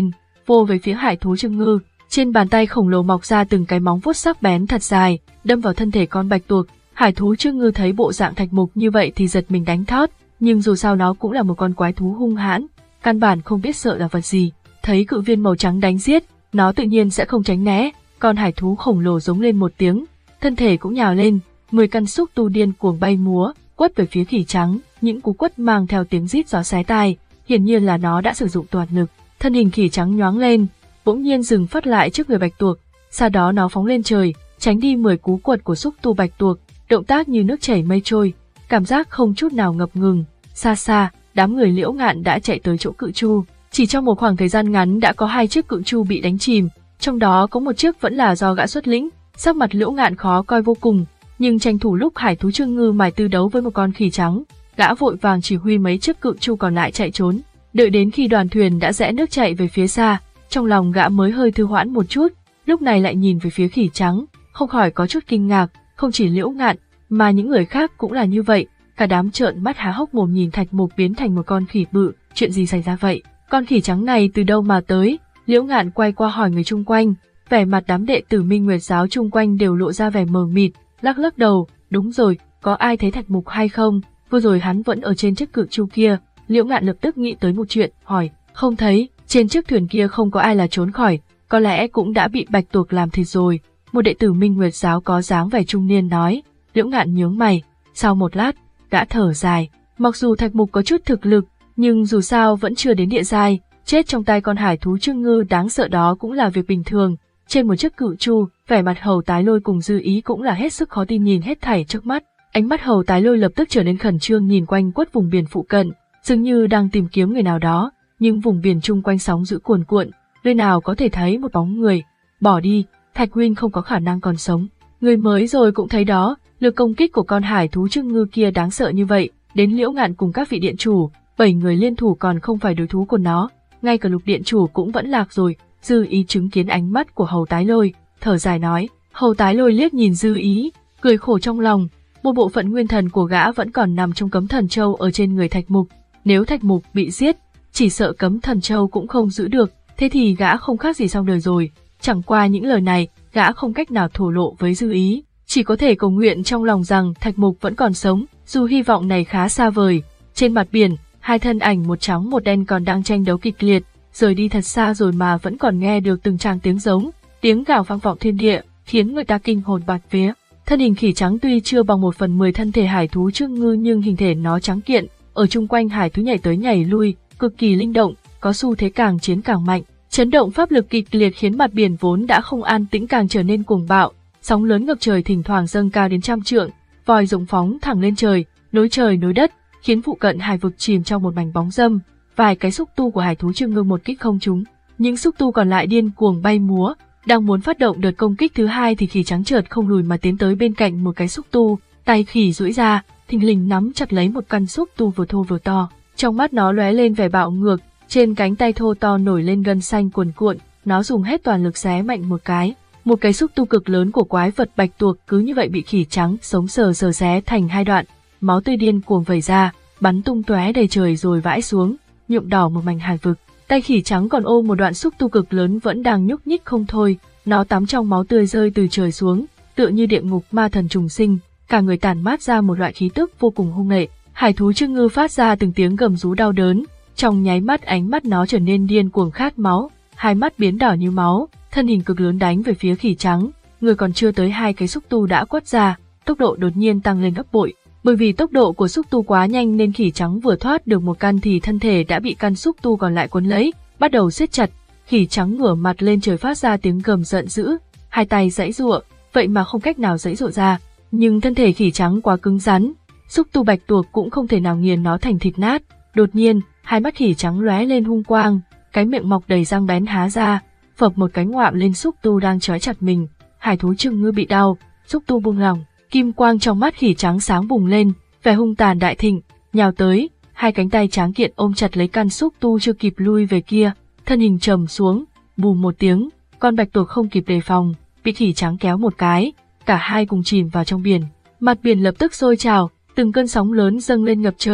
vô về phía hải thú Trương Ngư. Trên bàn tay khổng lồ mọc ra từng cái móng vuốt sắc bén thật dài, đâm vào thân thể con bạch tuộc. Hải thú Trương Ngư thấy bộ dạng Thạch Mục như vậy thì giật mình đánh thót, nhưng dù sao nó cũng là một con quái thú hung hãn, căn bản không biết sợ là vật gì. Thấy cự viên màu trắng đánh giết, nó tự nhiên sẽ không tránh né. Con hải thú khổng lồ giống lên một tiếng, thân thể cũng nhào lên, mười căn xúc tu điên cuồng bay múa, quất về phía khỉ trắng. Những cú quất mang theo tiếng rít gió xé tai, hiển nhiên là nó đã sử dụng toàn lực. Thân hình khỉ trắng nhoáng lên, bỗng nhiên dừng phát lại trước người bạch tuộc, sau đó nó phóng lên trời, tránh đi mười cú quật của xúc tu bạch tuộc, động tác như nước chảy mây trôi, cảm giác không chút nào ngập ngừng. Xa xa, đám người Liễu Ngạn đã chạy tới chỗ cự chu, chỉ trong một khoảng thời gian ngắn đã có hai chiếc cự chu bị đánh chìm, trong đó có một chiếc vẫn là do gã xuất lĩnh. Sắc mặt Liễu Ngạn khó coi vô cùng, nhưng tranh thủ lúc hải thú Trương Ngư mài tư đấu với một con khỉ trắng, gã vội vàng chỉ huy mấy chiếc cự chu còn lại chạy trốn. Đợi đến khi đoàn thuyền đã rẽ nước chạy về phía xa, trong lòng gã mới hơi thư hoãn một chút, lúc này lại nhìn về phía khỉ trắng, không khỏi có chút kinh ngạc. Không chỉ Liễu Ngạn, mà những người khác cũng là như vậy, cả đám trợn mắt há hốc mồm nhìn Thạch Mục biến thành một con khỉ bự, chuyện gì xảy ra vậy? Con khỉ trắng này từ đâu mà tới? Liễu Ngạn quay qua hỏi người chung quanh, vẻ mặt đám đệ tử Minh Nguyệt giáo chung quanh đều lộ ra vẻ mờ mịt, lắc lắc đầu, đúng rồi, có ai thấy Thạch Mục hay không? Vừa rồi hắn vẫn ở trên chiếc cự chu kia. Liễu Ngạn lập tức nghĩ tới một chuyện, hỏi, không thấy, trên chiếc thuyền kia không có ai là trốn khỏi, có lẽ cũng đã bị bạch tuộc làm thịt rồi. Một đệ tử Minh Nguyệt giáo có dáng vẻ trung niên nói. Liễu Ngạn nhướng mày, sau một lát, đã thở dài, mặc dù Thạch Mục có chút thực lực, nhưng dù sao vẫn chưa đến địa giai, chết trong tay con hải thú Trương Ngư đáng sợ đó cũng là việc bình thường. Trên một chiếc cự chu, vẻ mặt Hầu Tái Lôi cùng Dư Ý cũng là hết sức khó tin nhìn hết thảy trước mắt. Ánh mắt Hầu Tái Lôi lập tức trở nên khẩn trương nhìn quanh quất vùng biển phụ cận, dường như đang tìm kiếm người nào đó, nhưng vùng biển chung quanh sóng dữ cuồn cuộn, nơi nào có thể thấy một bóng người. Bỏ đi, Thạch huynh không có khả năng còn sống. Người mới rồi cũng thấy đó, lực công kích của con hải thú Trương Ngư kia đáng sợ như vậy, đến Liễu Ngạn cùng các vị điện chủ, bảy người liên thủ còn không phải đối thủ của nó, ngay cả Lục điện chủ cũng vẫn lạc rồi. Dư Ý chứng kiến ánh mắt của Hầu Tái Lôi, thở dài nói. Hầu Tái Lôi liếc nhìn Dư Ý, cười khổ trong lòng, một bộ phận nguyên thần của gã vẫn còn nằm trong cấm thần châu ở trên người Thạch Mục, nếu Thạch Mục bị giết, chỉ sợ cấm thần châu cũng không giữ được, thế thì gã không khác gì xong đời rồi. Chẳng qua những lời này, gã không cách nào thổ lộ với Dư Ý, chỉ có thể cầu nguyện trong lòng rằng Thạch Mục vẫn còn sống, dù hy vọng này khá xa vời. Trên mặt biển, hai thân ảnh một trắng một đen còn đang tranh đấu kịch liệt, rời đi thật xa rồi mà vẫn còn nghe được từng tràng tiếng giống, tiếng gào vang vọng thiên địa, khiến người ta kinh hồn bạt vía. Thân hình khỉ trắng tuy chưa bằng một phần mười thân thể hải thú Trương Ngư nhưng hình thể nó trắng kiện, ở chung quanh hải thú nhảy tới nhảy lui, cực kỳ linh động, có xu thế càng chiến càng mạnh. Chấn động pháp lực kịch liệt khiến mặt biển vốn đã không an tĩnh càng trở nên cuồng bạo, sóng lớn ngập trời thỉnh thoảng dâng cao đến trăm trượng, vòi rồng phóng thẳng lên trời, nối trời nối đất, khiến phụ cận hải vực chìm trong một mảnh bóng râm. Vài cái xúc tu của hải thú Trương Ngư một kích không trúng, những xúc tu còn lại điên cuồng bay múa, đang muốn phát động đợt công kích thứ hai thì khỉ trắng chợt không lùi mà tiến tới bên cạnh một cái xúc tu, tay khỉ duỗi ra, thình lình nắm chặt lấy một căn xúc tu vừa thô vừa to, trong mắt nó lóe lên vẻ bạo ngược, trên cánh tay thô to nổi lên gân xanh cuồn cuộn, nó dùng hết toàn lực xé mạnh một cái, một cái xúc tu cực lớn của quái vật bạch tuộc cứ như vậy bị khỉ trắng sống sờ sờ xé thành hai đoạn, máu tươi điên cuồng vẩy ra, bắn tung tóe đầy trời rồi vãi xuống, nhuộm đỏ một mảnh hải vực. Tay khỉ trắng còn ôm một đoạn xúc tu cực lớn vẫn đang nhúc nhích không thôi, nó tắm trong máu tươi rơi từ trời xuống, tựa như địa ngục ma thần trùng sinh, cả người tản mát ra một loại khí tức vô cùng hung lệ. Hải thú Trương Ngư phát ra từng tiếng gầm rú đau đớn, trong nháy mắt ánh mắt nó trở nên điên cuồng khát máu, hai mắt biến đỏ như máu, thân hình cực lớn đánh về phía khỉ trắng, người còn chưa tới hai cái xúc tu đã quất ra, tốc độ đột nhiên tăng lên gấp bội. Bởi vì tốc độ của xúc tu quá nhanh nên khỉ trắng vừa thoát được một căn thì thân thể đã bị căn xúc tu còn lại cuốn lấy, bắt đầu siết chặt. Khỉ trắng ngửa mặt lên trời phát ra tiếng gầm giận dữ, hai tay giãy giụa, vậy mà không cách nào giãy giụa ra, nhưng thân thể khỉ trắng quá cứng rắn, xúc tu bạch tuộc cũng không thể nào nghiền nó thành thịt nát. Đột nhiên, hai mắt khỉ trắng lóe lên hung quang, cái miệng mọc đầy răng bén há ra, phập một cái ngoạm lên xúc tu đang trói chặt mình. Hải thú Trương Ngư bị đau, xúc tu buông lỏng, kim quang trong mắt khỉ trắng sáng bùng lên, vẻ hung tàn đại thịnh, nhào tới, hai cánh tay tráng kiện ôm chặt lấy căn xúc tu chưa kịp lui về kia, thân hình trầm xuống, bùm một tiếng, con bạch tuộc không kịp đề phòng, bị khỉ trắng kéo một cái, cả hai cùng chìm vào trong biển. Mặt biển lập tức sôi trào, từng cơn sóng lớn dâng lên ngập trời,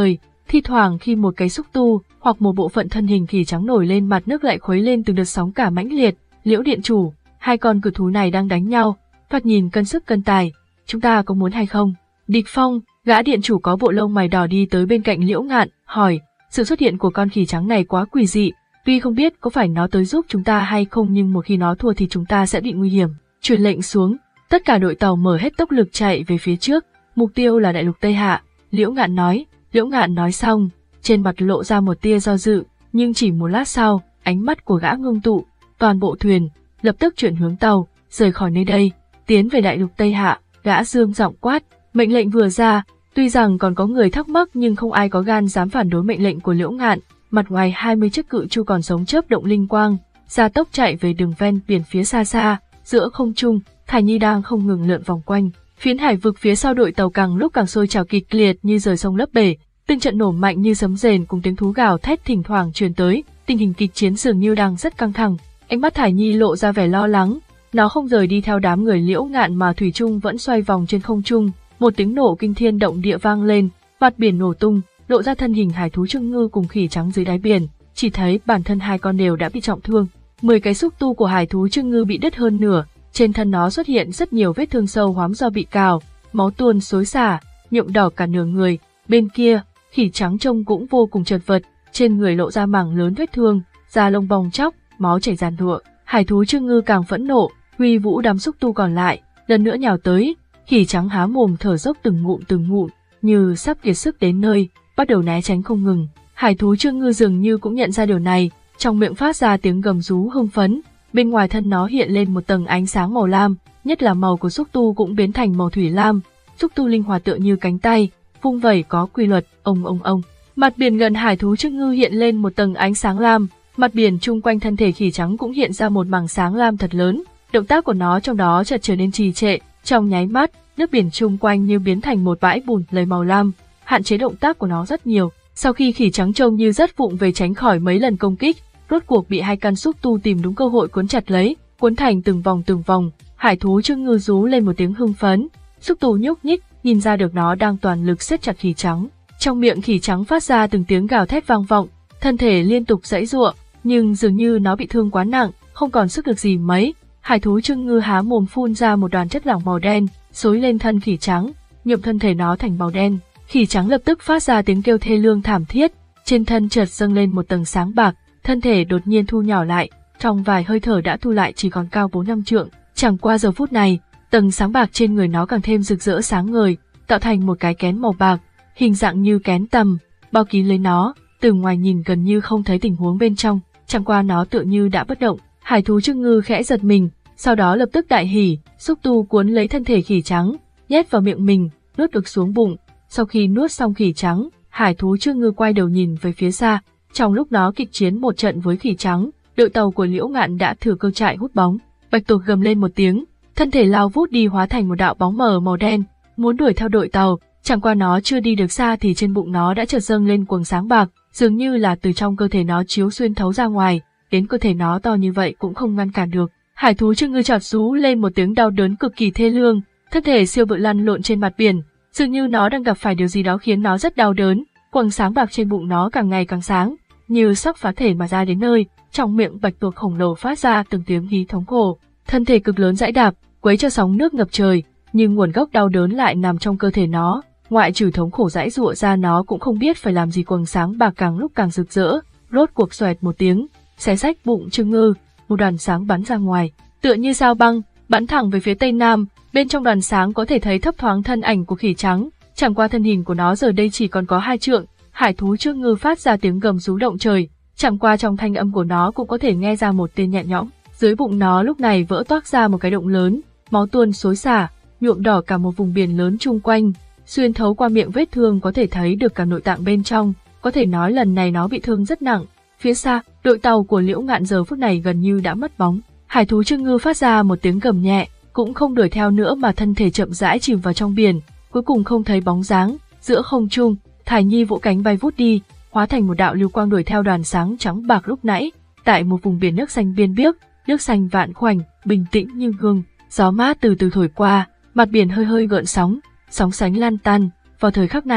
Thi thoảng khi một cái xúc tu hoặc một bộ phận thân hình khỉ trắng nổi lên, mặt nước lại khuấy lên từng đợt sóng cả mãnh liệt. Liễu điện chủ, hai con cự thú này đang đánh nhau, thoạt nhìn cân sức cân tài, chúng ta có muốn hay không? Địch Phong, gã điện chủ có bộ lông mày đỏ đi tới bên cạnh Liễu Ngạn, hỏi, sự xuất hiện của con khỉ trắng này quá quỷ dị, tuy không biết có phải nó tới giúp chúng ta hay không, nhưng một khi nó thua thì chúng ta sẽ bị nguy hiểm. Truyền lệnh xuống, tất cả đội tàu mở hết tốc lực chạy về phía trước, mục tiêu là đại lục Tây Hạ. Liễu Ngạn nói. Liễu Ngạn nói xong, trên mặt lộ ra một tia do dự, nhưng chỉ một lát sau, ánh mắt của gã ngưng tụ, toàn bộ thuyền lập tức chuyển hướng tàu, rời khỏi nơi đây, tiến về đại lục Tây Hạ. Gã dương giọng quát, mệnh lệnh vừa ra, tuy rằng còn có người thắc mắc nhưng không ai có gan dám phản đối mệnh lệnh của Liễu Ngạn. Mặt ngoài hai mươi chiếc cự chu còn sống chớp động linh quang, gia tốc chạy về đường ven biển phía xa xa. Giữa không trung, Thải Nhi đang không ngừng lượn vòng quanh. Phiến hải vực phía sau đội tàu càng lúc càng sôi trào kịch liệt như rời sông lấp bể, từng trận nổ mạnh như sấm rền cùng tiếng thú gào thét thỉnh thoảng truyền tới, tình hình kịch chiến dường như đang rất căng thẳng. Ánh mắt Thải Nhi lộ ra vẻ lo lắng, nó không rời đi theo đám người Liễu Ngạn mà thủy chung vẫn xoay vòng trên không trung. Một tiếng nổ kinh thiên động địa vang lên, mặt biển nổ tung, lộ ra thân hình hải thú Trương Ngư cùng khỉ trắng dưới đáy biển, chỉ thấy bản thân hai con đều đã bị trọng thương. Mười cái xúc tu của hải thú Trương Ngư bị đứt hơn nửa, trên thân nó xuất hiện rất nhiều vết thương sâu hoắm do bị cào, máu tuôn xối xả, nhuộm đỏ cả nửa người. Bên kia, khỉ trắng trông cũng vô cùng chật vật, trên người lộ ra mảng lớn vết thương, da lông bong tróc, máu chảy ràn rụa. Hải thú Trương Ngư càng phẫn nộ, huy vũ đám xúc tu còn lại, lần nữa nhào tới. Khỉ trắng há mồm thở dốc từng ngụm từng ngụm, như sắp kiệt sức đến nơi, bắt đầu né tránh không ngừng. Hải thú Trương Ngư dường như cũng nhận ra điều này, trong miệng phát ra tiếng gầm rú hưng phấn. Bên ngoài thân nó hiện lên một tầng ánh sáng màu lam, nhất là màu của xúc tu cũng biến thành màu thủy lam. Xúc tu linh hoạt tựa như cánh tay, vung vẩy có quy luật, ông ông ông. Mặt biển gần hải thú Trương Ngư hiện lên một tầng ánh sáng lam, mặt biển chung quanh thân thể khỉ trắng cũng hiện ra một mảng sáng lam thật lớn. Động tác của nó trong đó chợt trở nên trì trệ, trong nháy mắt, nước biển chung quanh như biến thành một bãi bùn lấy màu lam, hạn chế động tác của nó rất nhiều. Sau khi khỉ trắng trông như rất vụng về tránh khỏi mấy lần công kích, rốt cuộc bị hai căn xúc tu tìm đúng cơ hội cuốn chặt lấy, cuốn thành từng vòng từng vòng. Hải thú Trương Ngư rú lên một tiếng hưng phấn, xúc tu nhúc nhích, nhìn ra được nó đang toàn lực siết chặt khỉ trắng. Trong miệng khỉ trắng phát ra từng tiếng gào thét vang vọng, thân thể liên tục giãy giụa, nhưng dường như nó bị thương quá nặng, không còn sức lực gì mấy. Hải thú Trương Ngư há mồm phun ra một đoàn chất lỏng màu đen, xối lên thân khỉ trắng, nhuộm thân thể nó thành màu đen. Khỉ trắng lập tức phát ra tiếng kêu thê lương thảm thiết, trên thân chợt dâng lên một tầng sáng bạc, thân thể đột nhiên thu nhỏ lại, trong vài hơi thở đã thu lại chỉ còn cao bốn năm trượng. Chẳng qua giờ phút này, tầng sáng bạc trên người nó càng thêm rực rỡ sáng ngời, tạo thành một cái kén màu bạc, hình dạng như kén tầm, bao kín lấy nó, từ ngoài nhìn gần như không thấy tình huống bên trong. Chẳng qua nó tựa như đã bất động. Hải thú Trương Ngư khẽ giật mình, sau đó lập tức đại hỉ, xúc tu cuốn lấy thân thể khỉ trắng, nhét vào miệng mình, nuốt được xuống bụng. Sau khi nuốt xong khỉ trắng, hải thú Trương Ngư quay đầu nhìn về phía xa. Trong lúc nó kịch chiến một trận với khỉ trắng, đội tàu của Liễu Ngạn đã thừa cơ chạy hút bóng. Bạch tuộc gầm lên một tiếng, thân thể lao vút đi hóa thành một đạo bóng mờ màu đen, muốn đuổi theo đội tàu. Chẳng qua nó chưa đi được xa thì trên bụng nó đã chợt dâng lên quầng sáng bạc, dường như là từ trong cơ thể nó chiếu xuyên thấu ra ngoài, đến cơ thể nó to như vậy cũng không ngăn cản được. Hải thú Trương Ngư chợt rú lên một tiếng đau đớn cực kỳ thê lương, thân thể siêu bự lăn lộn trên mặt biển, dường như nó đang gặp phải điều gì đó khiến nó rất đau đớn. Quầng sáng bạc trên bụng nó càng ngày càng sáng, như sắp phá thể mà ra đến nơi. Trong miệng bạch tuộc khổng lồ phát ra từng tiếng hí thống khổ, thân thể cực lớn giãy đạp, quấy cho sóng nước ngập trời, nhưng nguồn gốc đau đớn lại nằm trong cơ thể nó. Ngoại trừ thống khổ giãy giụa ra, nó cũng không biết phải làm gì. Quầng sáng bạc càng lúc càng rực rỡ, rốt cuộc xoẹt một tiếng, xé rách bụng Trương Ngư, một đoàn sáng bắn ra ngoài, tựa như sao băng, bắn thẳng về phía tây nam. Bên trong đoàn sáng có thể thấy thấp thoáng thân ảnh của khỉ trắng, chẳng qua thân hình của nó giờ đây chỉ còn có hai trượng. Hải thú Trương Ngư phát ra tiếng gầm rú động trời, chẳng qua trong thanh âm của nó cũng có thể nghe ra một tên nhẹ nhõm. Dưới bụng nó lúc này vỡ toác ra một cái động lớn, máu tuôn xối xả, nhuộm đỏ cả một vùng biển lớn chung quanh. Xuyên thấu qua miệng vết thương có thể thấy được cả nội tạng bên trong, có thể nói lần này nó bị thương rất nặng. Phía xa, đội tàu của Liễu Ngạn giờ phút này gần như đã mất bóng. Hải thú Trương Ngư phát ra một tiếng gầm nhẹ, cũng không đuổi theo nữa mà thân thể chậm rãi chìm vào trong biển, cuối cùng không thấy bóng dáng. Giữa không trung, Thải Nhi vỗ cánh bay vút đi, hóa thành một đạo lưu quang đuổi theo đoàn sáng trắng bạc lúc nãy. Tại một vùng biển nước xanh biên biếc, nước xanh vạn khoảnh, bình tĩnh như gương, gió mát từ từ thổi qua, mặt biển hơi hơi gợn sóng, sóng sánh lan tan. Vào thời khắc này,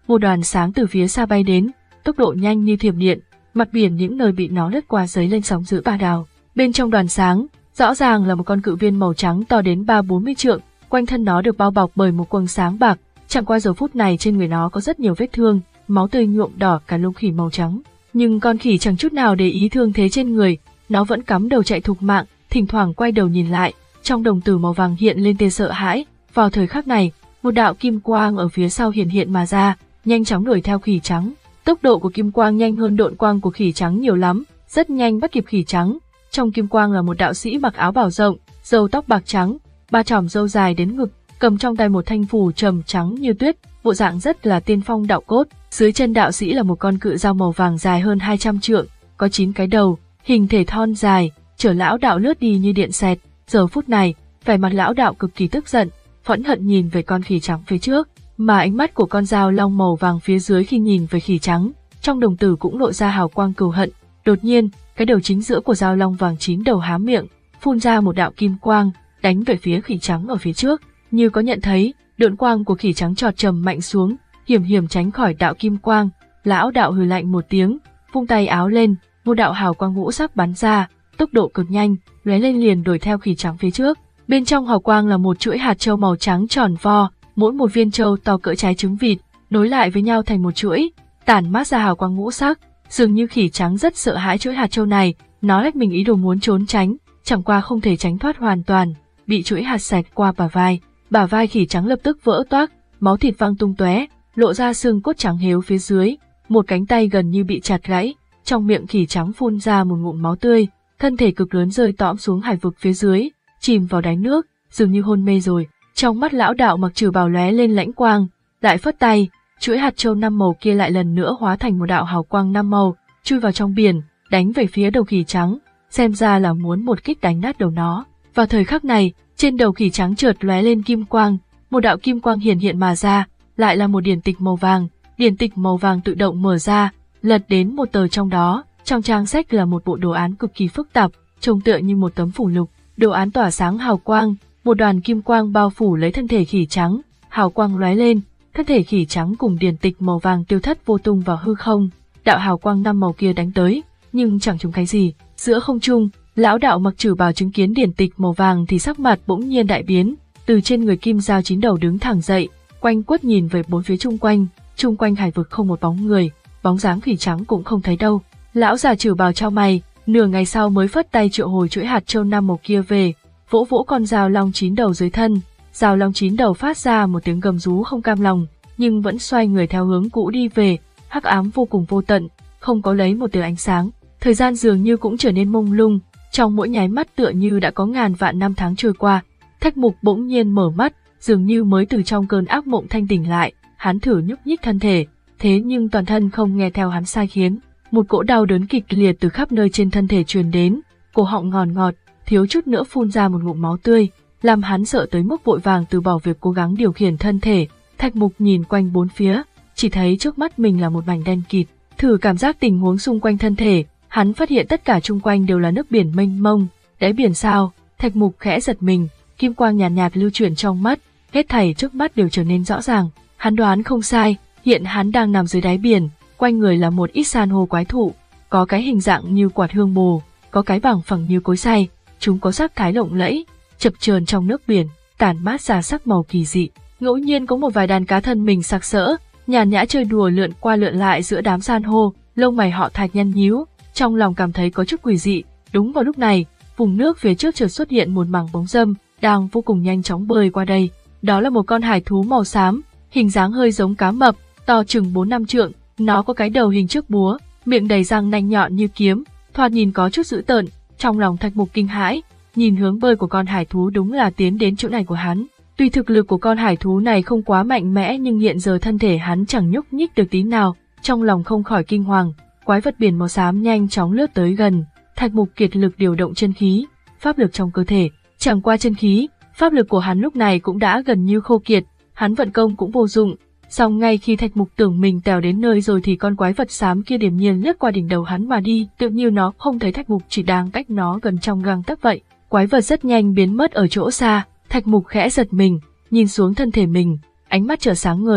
một đoàn sáng từ phía xa bay đến, tốc độ nhanh như thiểm điện, mặt biển những nơi bị nó lướt qua dấy lên sóng dữ ba đảo. Bên trong đoàn sáng, rõ ràng là một con cự viên màu trắng to đến ba bốn mươi trượng, quanh thân nó được bao bọc bởi một quầng sáng bạc, chẳng qua giờ phút này trên người nó có rất nhiều vết thương, máu tươi nhuộm đỏ cả lông khỉ màu trắng. Nhưng con khỉ chẳng chút nào để ý thương thế trên người, nó vẫn cắm đầu chạy thục mạng, thỉnh thoảng quay đầu nhìn lại, trong đồng tử màu vàng hiện lên tia sợ hãi. Vào thời khắc này, một đạo kim quang ở phía sau hiện hiện mà ra, nhanh chóng đuổi theo khỉ trắng. Tốc độ của kim quang nhanh hơn độn quang của khỉ trắng nhiều lắm, rất nhanh bắt kịp khỉ trắng. Trong kim quang là một đạo sĩ mặc áo bào rộng, râu tóc bạc trắng, ba chòm râu dài đến ngực, cầm trong tay một thanh phù trầm trắng như tuyết, bộ dạng rất là tiên phong đạo cốt. Dưới chân đạo sĩ là một con cự dao màu vàng dài hơn hai trăm trượng, có chín cái đầu, hình thể thon dài, chở lão đạo lướt đi như điện xẹt. Giờ phút này, vẻ mặt lão đạo cực kỳ tức giận, phẫn hận nhìn về con khỉ trắng phía trước, mà ánh mắt của con dao long màu vàng phía dưới khi nhìn về khỉ trắng, trong đồng tử cũng lộ ra hào quang cừu hận. Đột nhiên, cái đầu chính giữa của dao long vàng chín đầu há miệng, phun ra một đạo kim quang, đánh về phía khỉ trắng ở phía trước. Như có nhận thấy, độn quang của khỉ trắng chọt trầm mạnh xuống, hiểm hiểm tránh khỏi đạo kim quang. Lão đạo hừ lạnh một tiếng, vung tay áo lên, một đạo hào quang ngũ sắc bắn ra, tốc độ cực nhanh, lóe lên liền đuổi theo khỉ trắng phía trước. Bên trong hào quang là một chuỗi hạt châu màu trắng tròn vo, mỗi một viên châu to cỡ trái trứng vịt, nối lại với nhau thành một chuỗi, tản mát ra hào quang ngũ sắc. Dường như khỉ trắng rất sợ hãi chuỗi hạt châu này, nó lách mình ý đồ muốn trốn tránh, chẳng qua không thể tránh thoát hoàn toàn, bị chuỗi hạt xẹt qua bả vai. Bả vai khỉ trắng lập tức vỡ toác, máu thịt văng tung tóe, lộ ra xương cốt trắng héo phía dưới, một cánh tay gần như bị chặt gãy, trong miệng khỉ trắng phun ra một ngụm máu tươi, thân thể cực lớn rơi tõm xuống hải vực phía dưới, chìm vào đáy nước, dường như hôn mê rồi. Trong mắt lão đạo mặc trừ bào lóe lên lãnh quang, lại phất tay, chuỗi hạt châu năm màu kia lại lần nữa hóa thành một đạo hào quang năm màu, chui vào trong biển, đánh về phía đầu khỉ trắng, xem ra là muốn một kích đánh nát đầu nó. Vào thời khắc này, trên đầu khỉ trắng chợt lóe lên kim quang, một đạo kim quang hiển hiện mà ra, lại là một điển tịch màu vàng. Điển tịch màu vàng tự động mở ra, lật đến một tờ trong đó, trong trang sách là một bộ đồ án cực kỳ phức tạp, trông tựa như một tấm phù lục. Đồ án tỏa sáng hào quang, một đoàn kim quang bao phủ lấy thân thể khỉ trắng, hào quang lóe lên, thân thể khỉ trắng cùng điển tịch màu vàng tiêu thất vô tung vào hư không. Đạo hào quang năm màu kia đánh tới, nhưng chẳng trúng cái gì. Giữa không trung, lão đạo mặc trừ bào chứng kiến điển tịch màu vàng thì sắc mặt bỗng nhiên đại biến, từ trên người kim dao chín đầu đứng thẳng dậy, quanh quất nhìn về bốn phía chung quanh, chung quanh hải vực không một bóng người, bóng dáng khỉ trắng cũng không thấy đâu. Lão già trừ bào chau mày, nửa ngày sau mới phất tay triệu hồi chuỗi hạt châu năm màu kia về, vỗ vỗ con dao long chín đầu dưới thân. Dao long chín đầu phát ra một tiếng gầm rú không cam lòng, nhưng vẫn xoay người theo hướng cũ đi về, hắc ám vô cùng vô tận, không có lấy một tia ánh sáng. Thời gian dường như cũng trở nên mông lung, trong mỗi nháy mắt tựa như đã có ngàn vạn năm tháng trôi qua. Thạch Mục bỗng nhiên mở mắt, dường như mới từ trong cơn ác mộng thanh tỉnh lại. Hắn thử nhúc nhích thân thể, thế nhưng toàn thân không nghe theo hắn sai khiến. Một cỗ đau đớn kịch liệt từ khắp nơi trên thân thể truyền đến, cổ họng ngọt ngọt, thiếu chút nữa phun ra một ngụm máu tươi, làm hắn sợ tới mức vội vàng từ bỏ việc cố gắng điều khiển thân thể. Thạch Mục nhìn quanh bốn phía, chỉ thấy trước mắt mình là một mảnh đen kịt. Thử cảm giác tình huống xung quanh thân thể, hắn phát hiện tất cả chung quanh đều là nước biển mênh mông. Đáy biển sao? Thạch Mục khẽ giật mình, kim quang nhàn nhạt, nhạt lưu chuyển trong mắt, hết thảy trước mắt đều trở nên rõ ràng. Hắn đoán không sai, hiện hắn đang nằm dưới đáy biển, quanh người là một ít san hô quái thụ, có cái hình dạng như quạt hương bồ, có cái bằng phẳng như cối xay, chúng có sắc thái lộng lẫy, chập chờn trong nước biển, tản mát ra sắc màu kỳ dị. Ngẫu nhiên có một vài đàn cá thân mình sặc sỡ, nhàn nhã chơi đùa lượn qua lượn lại giữa đám san hô, lông mày họ Thạch nhăn nhíu, trong lòng cảm thấy có chút quỷ dị. Đúng vào lúc này, vùng nước phía trước chợt xuất hiện một mảng bóng râm, đang vô cùng nhanh chóng bơi qua đây. Đó là một con hải thú màu xám, hình dáng hơi giống cá mập, to chừng bốn năm trượng, nó có cái đầu hình chiếc búa, miệng đầy răng nanh nhọn như kiếm, thoạt nhìn có chút dữ tợn. Trong lòng Thạch Mục kinh hãi, nhìn hướng bơi của con hải thú đúng là tiến đến chỗ này của hắn. Tuy thực lực của con hải thú này không quá mạnh mẽ nhưng hiện giờ thân thể hắn chẳng nhúc nhích được tí nào, trong lòng không khỏi kinh hoàng. Quái vật biển màu xám nhanh chóng lướt tới gần, Thạch Mục kiệt lực điều động chân khí, pháp lực trong cơ thể, chẳng qua chân khí, pháp lực của hắn lúc này cũng đã gần như khô kiệt, hắn vận công cũng vô dụng. Song ngay khi Thạch Mục tưởng mình tèo đến nơi rồi thì con quái vật xám kia điềm nhiên lướt qua đỉnh đầu hắn mà đi, tự như nó không thấy Thạch Mục chỉ đang cách nó gần trong gang tấc vậy. Quái vật rất nhanh biến mất ở chỗ xa, Thạch Mục khẽ giật mình, nhìn xuống thân thể mình, ánh mắt trở sáng ngời,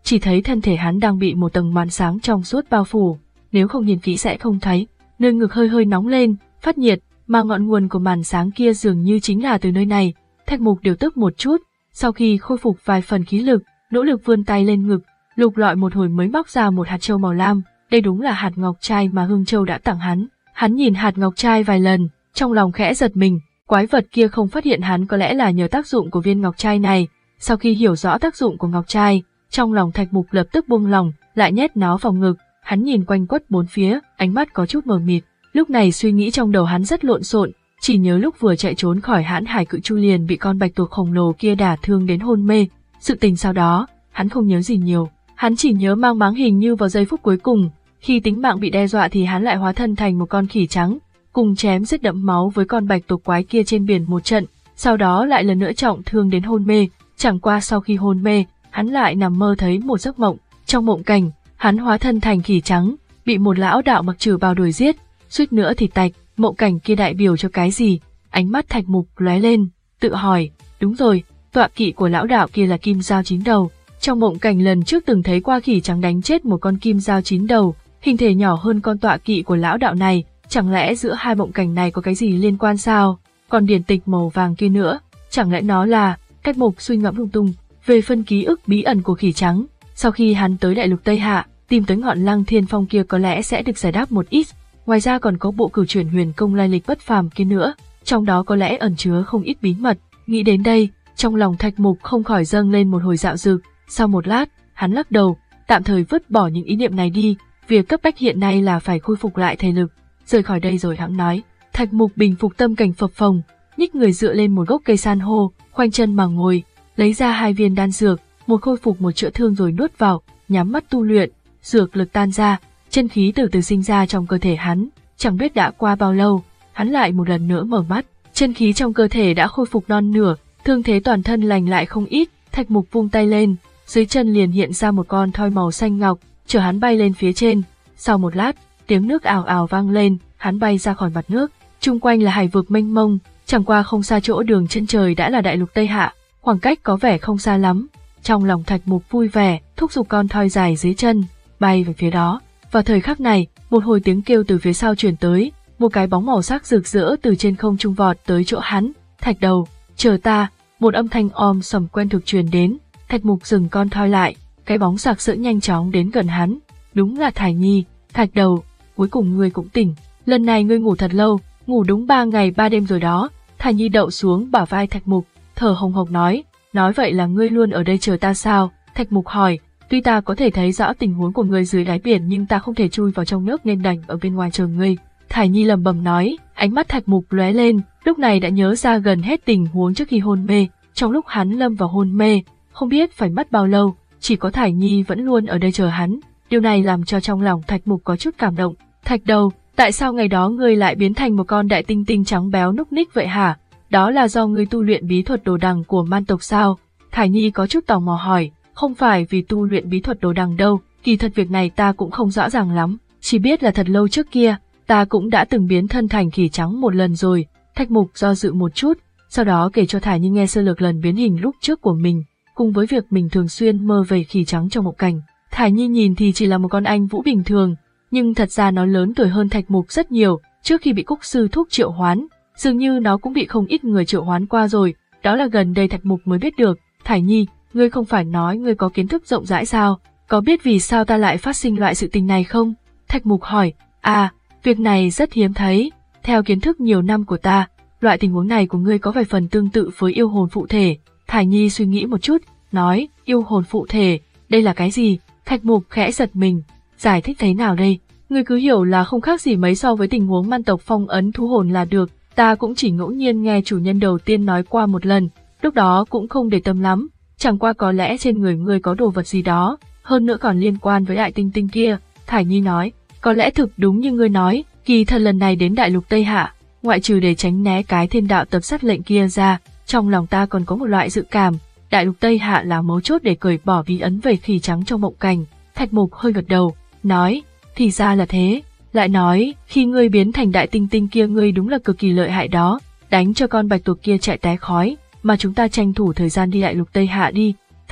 chỉ thấy thân thể hắn đang bị một tầng màn sáng trong suốt bao phủ, nếu không nhìn kỹ sẽ không thấy, nơi ngực hơi hơi nóng lên, phát nhiệt, mà ngọn nguồn của màn sáng kia dường như chính là từ nơi này. Thạch Mục điều tức một chút, sau khi khôi phục vài phần khí lực, nỗ lực vươn tay lên ngực, lục lọi một hồi mới móc ra một hạt châu màu lam, đây đúng là hạt ngọc trai mà Hương Châu đã tặng hắn. Hắn nhìn hạt ngọc trai vài lần, trong lòng khẽ giật mình, quái vật kia không phát hiện hắn có lẽ là nhờ tác dụng của viên ngọc trai này. Sau khi hiểu rõ tác dụng của ngọc trai, trong lòng Thạch Mục lập tức buông lòng, lại nhét nó vào ngực. Hắn nhìn quanh quất bốn phía, ánh mắt có chút mờ mịt. Lúc này suy nghĩ trong đầu hắn rất lộn xộn, chỉ nhớ lúc vừa chạy trốn khỏi Hãn Hải Cự Chu liền bị con bạch tuộc khổng lồ kia đả thương đến hôn mê. Sự tình sau đó, hắn không nhớ gì nhiều, hắn chỉ nhớ mang máng hình như vào giây phút cuối cùng, khi tính mạng bị đe dọa thì hắn lại hóa thân thành một con khỉ trắng, cùng chém giết đẫm máu với con bạch tuộc quái kia trên biển một trận, sau đó lại lần nữa trọng thương đến hôn mê. Chẳng qua sau khi hôn mê, hắn lại nằm mơ thấy một giấc mộng, trong mộng cảnh, hắn hóa thân thành khỉ trắng, bị một lão đạo mặc trừ bào đuổi giết, suýt nữa thì tạch. Mộng cảnh kia đại biểu cho cái gì? Ánh mắt Thạch Mục lóe lên, tự hỏi, đúng rồi, tọa kỵ của lão đạo kia là kim dao chín đầu. Trong mộng cảnh lần trước từng thấy qua khỉ trắng đánh chết một con kim dao chín đầu, hình thể nhỏ hơn con tọa kỵ của lão đạo này, chẳng lẽ giữa hai mộng cảnh này có cái gì liên quan sao? Còn điển tịch màu vàng kia nữa, chẳng lẽ nó là... Thạch Mục suy ngẫm lung tung về phân ký ức bí ẩn của khỉ trắng. Sau khi hắn tới đại lục Tây Hạ, tìm tới ngọn Lăng Thiên Phong kia có lẽ sẽ được giải đáp một ít. Ngoài ra còn có bộ cửu chuyển huyền công lai lịch bất phàm kia nữa, trong đó có lẽ ẩn chứa không ít bí mật. Nghĩ đến đây, trong lòng Thạch Mục không khỏi dâng lên một hồi dạo dực. Sau một lát, hắn lắc đầu, tạm thời vứt bỏ những ý niệm này đi. Việc cấp bách hiện nay là phải khôi phục lại thể lực. Rời khỏi đây rồi hắn nói. Thạch Mục bình phục tâm cảnh phập phồng, nhích người dựa lên một gốc cây san hô, khoanh chân mà ngồi, lấy ra hai viên đan dược, một khôi phục một chữa thương rồi nuốt vào, nhắm mắt tu luyện. Dược lực tan ra, chân khí từ từ sinh ra trong cơ thể hắn. Chẳng biết đã qua bao lâu, hắn lại một lần nữa mở mắt, chân khí trong cơ thể đã khôi phục non nửa, thương thế toàn thân lành lại không ít. Thạch Mục vung tay lên, dưới chân liền hiện ra một con thoi màu xanh ngọc, chở hắn bay lên phía trên. Sau một lát, tiếng nước ào ào vang lên, hắn bay ra khỏi mặt nước. Chung quanh là hải vực mênh mông, chẳng qua không xa chỗ đường chân trời đã là đại lục Tây Hạ, khoảng cách có vẻ không xa lắm. Trong lòng Thạch Mục vui vẻ, thúc giục con thoi dài dưới chân, bay về phía đó. Vào thời khắc này, một hồi tiếng kêu từ phía sau truyền tới, một cái bóng màu sắc rực rỡ từ trên không trung vọt tới chỗ hắn. Thạch Đầu, chờ ta! Một âm thanh om sầm quen thuộc truyền đến. Thạch Mục dừng con thoi lại, cái bóng sặc sỡ nhanh chóng đến gần hắn. Đúng là Thải Nhi. Thạch Đầu, cuối cùng ngươi cũng tỉnh. Lần này ngươi ngủ thật lâu, ngủ đúng ba ngày ba đêm rồi đó. Thải Nhi đậu xuống bả vai Thạch Mục, thở hồng hộc nói, nói vậy là ngươi luôn ở đây chờ ta sao? Thạch Mục hỏi, tuy ta có thể thấy rõ tình huống của ngươi dưới đáy biển nhưng ta không thể chui vào trong nước nên đành ở bên ngoài chờ ngươi. Thải Nhi lẩm bẩm nói, ánh mắt Thạch Mục lóe lên, lúc này đã nhớ ra gần hết tình huống trước khi hôn mê. Trong lúc hắn lâm vào hôn mê, không biết phải mất bao lâu, chỉ có Thải Nhi vẫn luôn ở đây chờ hắn. Điều này làm cho trong lòng Thạch Mục có chút cảm động. Thạch Đầu, tại sao ngày đó ngươi lại biến thành một con đại tinh tinh trắng béo núc ních vậy hả? Đó là do ngươi tu luyện bí thuật đồ đằng của man tộc sao? Thải Nhi có chút tò mò hỏi, không phải vì tu luyện bí thuật đồ đằng đâu, kỳ thật việc này ta cũng không rõ ràng lắm, chỉ biết là thật lâu trước kia, ta cũng đã từng biến thân thành khỉ trắng một lần rồi. Thạch Mục do dự một chút, sau đó kể cho Thải Nhi nghe sơ lược lần biến hình lúc trước của mình, cùng với việc mình thường xuyên mơ về khỉ trắng trong mộng cảnh. Thải Nhi nhìn thì chỉ là một con anh vũ bình thường, nhưng thật ra nó lớn tuổi hơn Thạch Mục rất nhiều. Trước khi bị Cúc Sư Thúc triệu hoán, dường như nó cũng bị không ít người triệu hoán qua rồi, đó là gần đây Thạch Mục mới biết được. Thải Nhi, ngươi không phải nói ngươi có kiến thức rộng rãi sao, có biết vì sao ta lại phát sinh loại sự tình này không? Thạch Mục hỏi, à, việc này rất hiếm thấy, theo kiến thức nhiều năm của ta, loại tình huống này của ngươi có vài phần tương tự với yêu hồn phụ thể. Thải Nhi suy nghĩ một chút, nói, yêu hồn phụ thể, đây là cái gì? Thạch Mục khẽ giật mình, giải thích thế nào đây? Ngươi cứ hiểu là không khác gì mấy so với tình huống man tộc phong ấn thu hồn là được, ta cũng chỉ ngẫu nhiên nghe chủ nhân đầu tiên nói qua một lần, lúc đó cũng không để tâm lắm, chẳng qua có lẽ trên người ngươi có đồ vật gì đó, hơn nữa còn liên quan với đại tinh tinh kia. Thải Nhi nói, có lẽ thực đúng như ngươi nói, kỳ thật lần này đến đại lục Tây Hạ, ngoại trừ để tránh né cái thiên đạo tập sát lệnh kia ra, trong lòng ta còn có một loại dự cảm, đại lục Tây Hạ là mấu chốt để cởi bỏ bí ấn về khỉ trắng trong mộng cảnh. Thạch Mục hơi gật đầu, nói, thì ra là thế, lại nói, khi ngươi biến thành đại tinh tinh kia ngươi đúng là cực kỳ lợi hại đó, đánh cho con bạch tuộc kia chạy té khói, mà chúng ta tranh thủ thời gian đi đại lục Tây Hạ đi.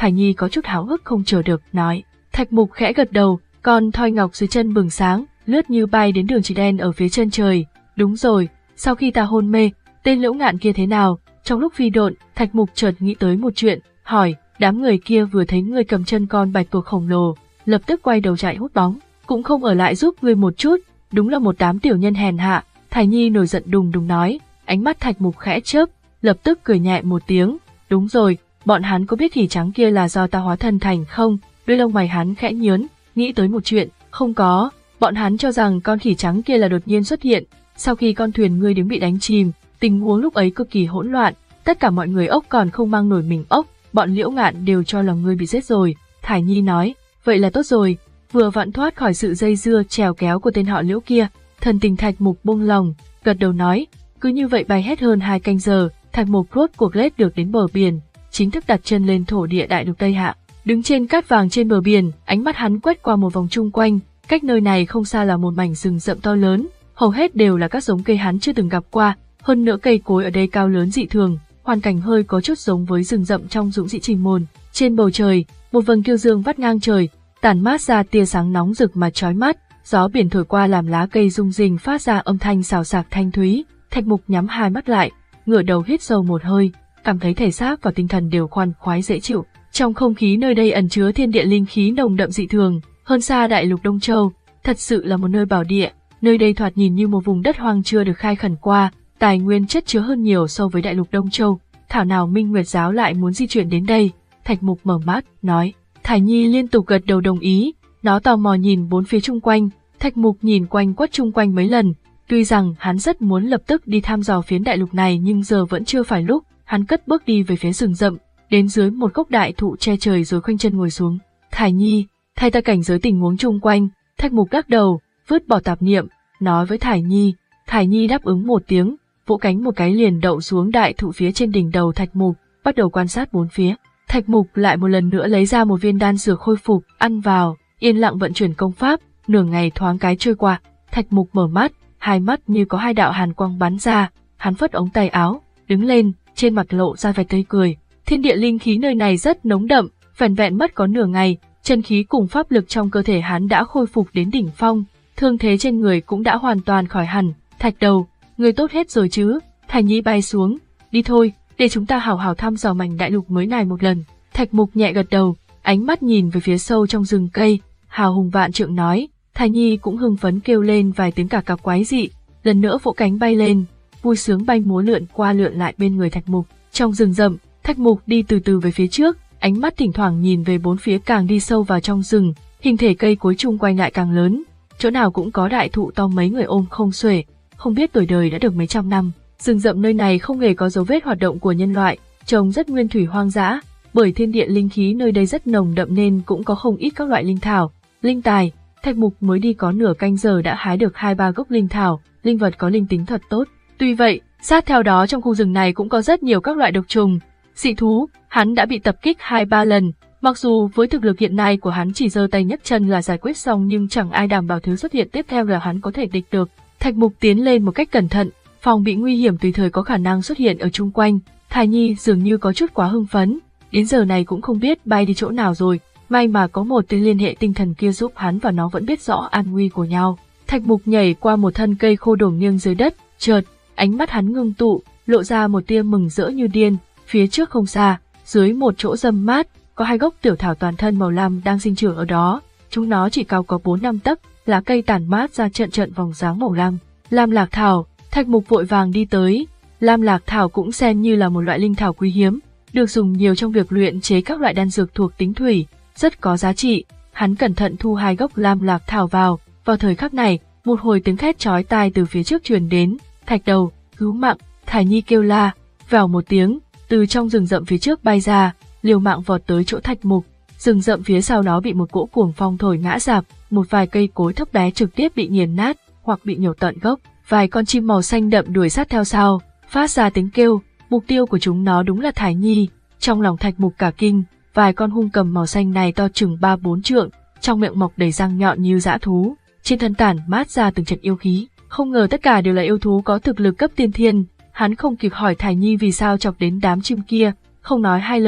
Thải Nhi có chút háo hức không chờ được, nói. Thạch Mục khẽ gật đầu, con thoi ngọc dưới chân bừng sáng, lướt như bay đến đường chỉ đen ở phía chân trời. Đúng rồi, sau khi ta hôn mê, tên Liễu Ngạn kia thế nào? Trong lúc phi độn, Thạch Mục chợt nghĩ tới một chuyện, hỏi, đám người kia vừa thấy ngươi cầm chân con bạch tuộc khổng lồ, lập tức quay đầu chạy hút bóng, cũng không ở lại giúp ngươi một chút, đúng là một đám tiểu nhân hèn hạ. Thải Nhi nổi giận đùng đùng nói, ánh mắt Thạch Mục khẽ chớp, lập tức cười nhẹ một tiếng, đúng rồi, bọn hắn có biết khỉ trắng kia là do ta hóa thân thành không? Đôi lông mày hắn khẽ nhướng, nghĩ tới một chuyện, không có, bọn hắn cho rằng con khỉ trắng kia là đột nhiên xuất hiện, sau khi con thuyền ngươi đứng bị đánh chìm, tình huống lúc ấy cực kỳ hỗn loạn, tất cả mọi người ốc còn không mang nổi mình ốc, bọn Liễu Ngạn đều cho là ngươi bị giết rồi. Thải Nhi nói, vậy là tốt rồi, vừa vặn thoát khỏi sự dây dưa trèo kéo của tên họ Liễu kia. Thần tình Thạch Mục buông lòng, gật đầu nói, cứ như vậy bay hết hơn hai canh giờ, Thạch Mục rốt cuộc lết được đến bờ biển, chính thức đặt chân lên thổ địa đại lục Tây Hạ. Đứng trên cát vàng trên bờ biển, ánh mắt hắn quét qua một vòng chung quanh, cách nơi này không xa là một mảnh rừng rậm to lớn, hầu hết đều là các giống cây hắn chưa từng gặp qua, hơn nữa cây cối ở đây cao lớn dị thường, hoàn cảnh hơi có chút giống với rừng rậm trong Dũng Sĩ Trình Môn. Trên bầu trời, một vầng kiêu dương vắt ngang trời, tản mát ra tia sáng nóng rực mà chói mắt, gió biển thổi qua làm lá cây rung rinh phát ra âm thanh xào xạc thanh thúy. Thạch Mục nhắm hai mắt lại, ngửa đầu hít sâu một hơi, cảm thấy thể xác và tinh thần đều khoan khoái dễ chịu. Trong không khí nơi đây ẩn chứa thiên địa linh khí nồng đậm dị thường, hơn xa đại lục Đông Châu, thật sự là một nơi bảo địa. Nơi đây thoạt nhìn như một vùng đất hoang chưa được khai khẩn qua, tài nguyên chất chứa hơn nhiều so với đại lục Đông Châu. Thảo nào Minh Nguyệt giáo lại muốn di chuyển đến đây? Thạch Mục mở mắt, nói. Thải Nhi liên tục gật đầu đồng ý, nó tò mò nhìn bốn phía chung quanh. Thạch Mục nhìn quanh quất chung quanh mấy lần, tuy rằng hắn rất muốn lập tức đi thăm dò phiến đại lục này nhưng giờ vẫn chưa phải lúc. Hắn cất bước đi về phía rừng rậm, đến dưới một gốc đại thụ che trời rồi khoanh chân ngồi xuống. Thải Nhi, thay ta cảnh giới tình huống chung quanh. Thạch Mục lắc đầu, vứt bỏ tạp niệm, nói với Thải Nhi. Thải Nhi đáp ứng một tiếng, vỗ cánh một cái liền đậu xuống đại thụ phía trên đỉnh đầu Thạch Mục, bắt đầu quan sát bốn phía. Thạch Mục lại một lần nữa lấy ra một viên đan dược khôi phục, ăn vào, yên lặng vận chuyển công pháp, nửa ngày thoáng cái trôi qua. Thạch Mục mở mắt, hai mắt như có hai đạo hàn quang bắn ra, hắn phất ống tay áo, đứng lên, trên mặt lộ ra vẻ tươi cười. Thiên địa linh khí nơi này rất nồng đậm, vẻn vẹn mất có nửa ngày, chân khí cùng pháp lực trong cơ thể hắn đã khôi phục đến đỉnh phong, thương thế trên người cũng đã hoàn toàn khỏi hẳn. Thạch Đầu, người tốt hết rồi chứ? Thải Nhi bay xuống, đi thôi, để chúng ta hào hào thăm dò mảnh đại lục mới này một lần. Thạch Mục nhẹ gật đầu, ánh mắt nhìn về phía sâu trong rừng cây, hào hùng vạn trượng nói. Thải Nhi cũng hưng phấn kêu lên vài tiếng cả cặp quái dị, lần nữa vỗ cánh bay lên, vui sướng bay múa lượn qua lượn lại bên người Thạch Mục. Trong rừng rậm, Thạch Mục đi từ từ về phía trước, ánh mắt thỉnh thoảng nhìn về bốn phía, càng đi sâu vào trong rừng, hình thể cây cối chung quanh lại càng lớn, chỗ nào cũng có đại thụ to mấy người ôm không xuể, không biết tuổi đời đã được mấy trăm năm. Rừng rậm nơi này không hề có dấu vết hoạt động của nhân loại, trông rất nguyên thủy hoang dã, bởi thiên địa linh khí nơi đây rất nồng đậm nên cũng có không ít các loại linh thảo, linh tài. Thạch Mục mới đi có nửa canh giờ đã hái được hai ba gốc linh thảo, linh vật có linh tính thật tốt. Tuy vậy, sát theo đó trong khu rừng này cũng có rất nhiều các loại độc trùng, dị thú, hắn đã bị tập kích hai ba lần, mặc dù với thực lực hiện nay của hắn chỉ giơ tay nhấc chân là giải quyết xong nhưng chẳng ai đảm bảo thứ xuất hiện tiếp theo là hắn có thể địch được. Thạch Mục tiến lên một cách cẩn thận, phòng bị nguy hiểm tùy thời có khả năng xuất hiện ở chung quanh. Thải Nhi dường như có chút quá hưng phấn, đến giờ này cũng không biết bay đi chỗ nào rồi, may mà có một tên liên hệ tinh thần kia giúp hắn và nó vẫn biết rõ an nguy của nhau. Thạch Mục nhảy qua một thân cây khô đổ nghiêng dưới đất, chợt, ánh mắt hắn ngưng tụ, lộ ra một tia mừng rỡ như điên. Phía trước không xa, dưới một chỗ râm mát, có hai gốc tiểu thảo toàn thân màu lam đang sinh trưởng ở đó. Chúng nó chỉ cao có bốn năm tấc, lá cây tản mát ra trận trận vòng dáng màu lam. Lam lạc thảo, Thạch Mục vội vàng đi tới. Lam lạc thảo cũng xem như là một loại linh thảo quý hiếm, được dùng nhiều trong việc luyện chế các loại đan dược thuộc tính thủy, rất có giá trị. Hắn cẩn thận thu hai gốc lam lạc thảo vào. Vào thời khắc này, một hồi tiếng thét chói tai từ phía trước truyền đến. Thạch Đầu, cứu mạng! Thải Nhi kêu la, vèo một tiếng, từ trong rừng rậm phía trước bay ra, liều mạng vọt tới chỗ Thạch Mục. Rừng rậm phía sau đó bị một cỗ cuồng phong thổi ngã rạp, một vài cây cối thấp bé trực tiếp bị nghiền nát hoặc bị nhổ tận gốc. Vài con chim màu xanh đậm đuổi sát theo sau, phát ra tiếng kêu. Mục tiêu của chúng nó đúng là Thải Nhi. Trong lòng Thạch Mục cả kinh, vài con hung cầm màu xanh này to chừng ba bốn trượng, trong miệng mọc đầy răng nhọn như dã thú, trên thân tản mát ra từng trận yêu khí. Không ngờ tất cả đều là yêu thú có thực lực cấp tiên thiên. Hắn không kịp hỏi Thải Nhi vì sao chọc đến đám chim kia, không nói hai lời,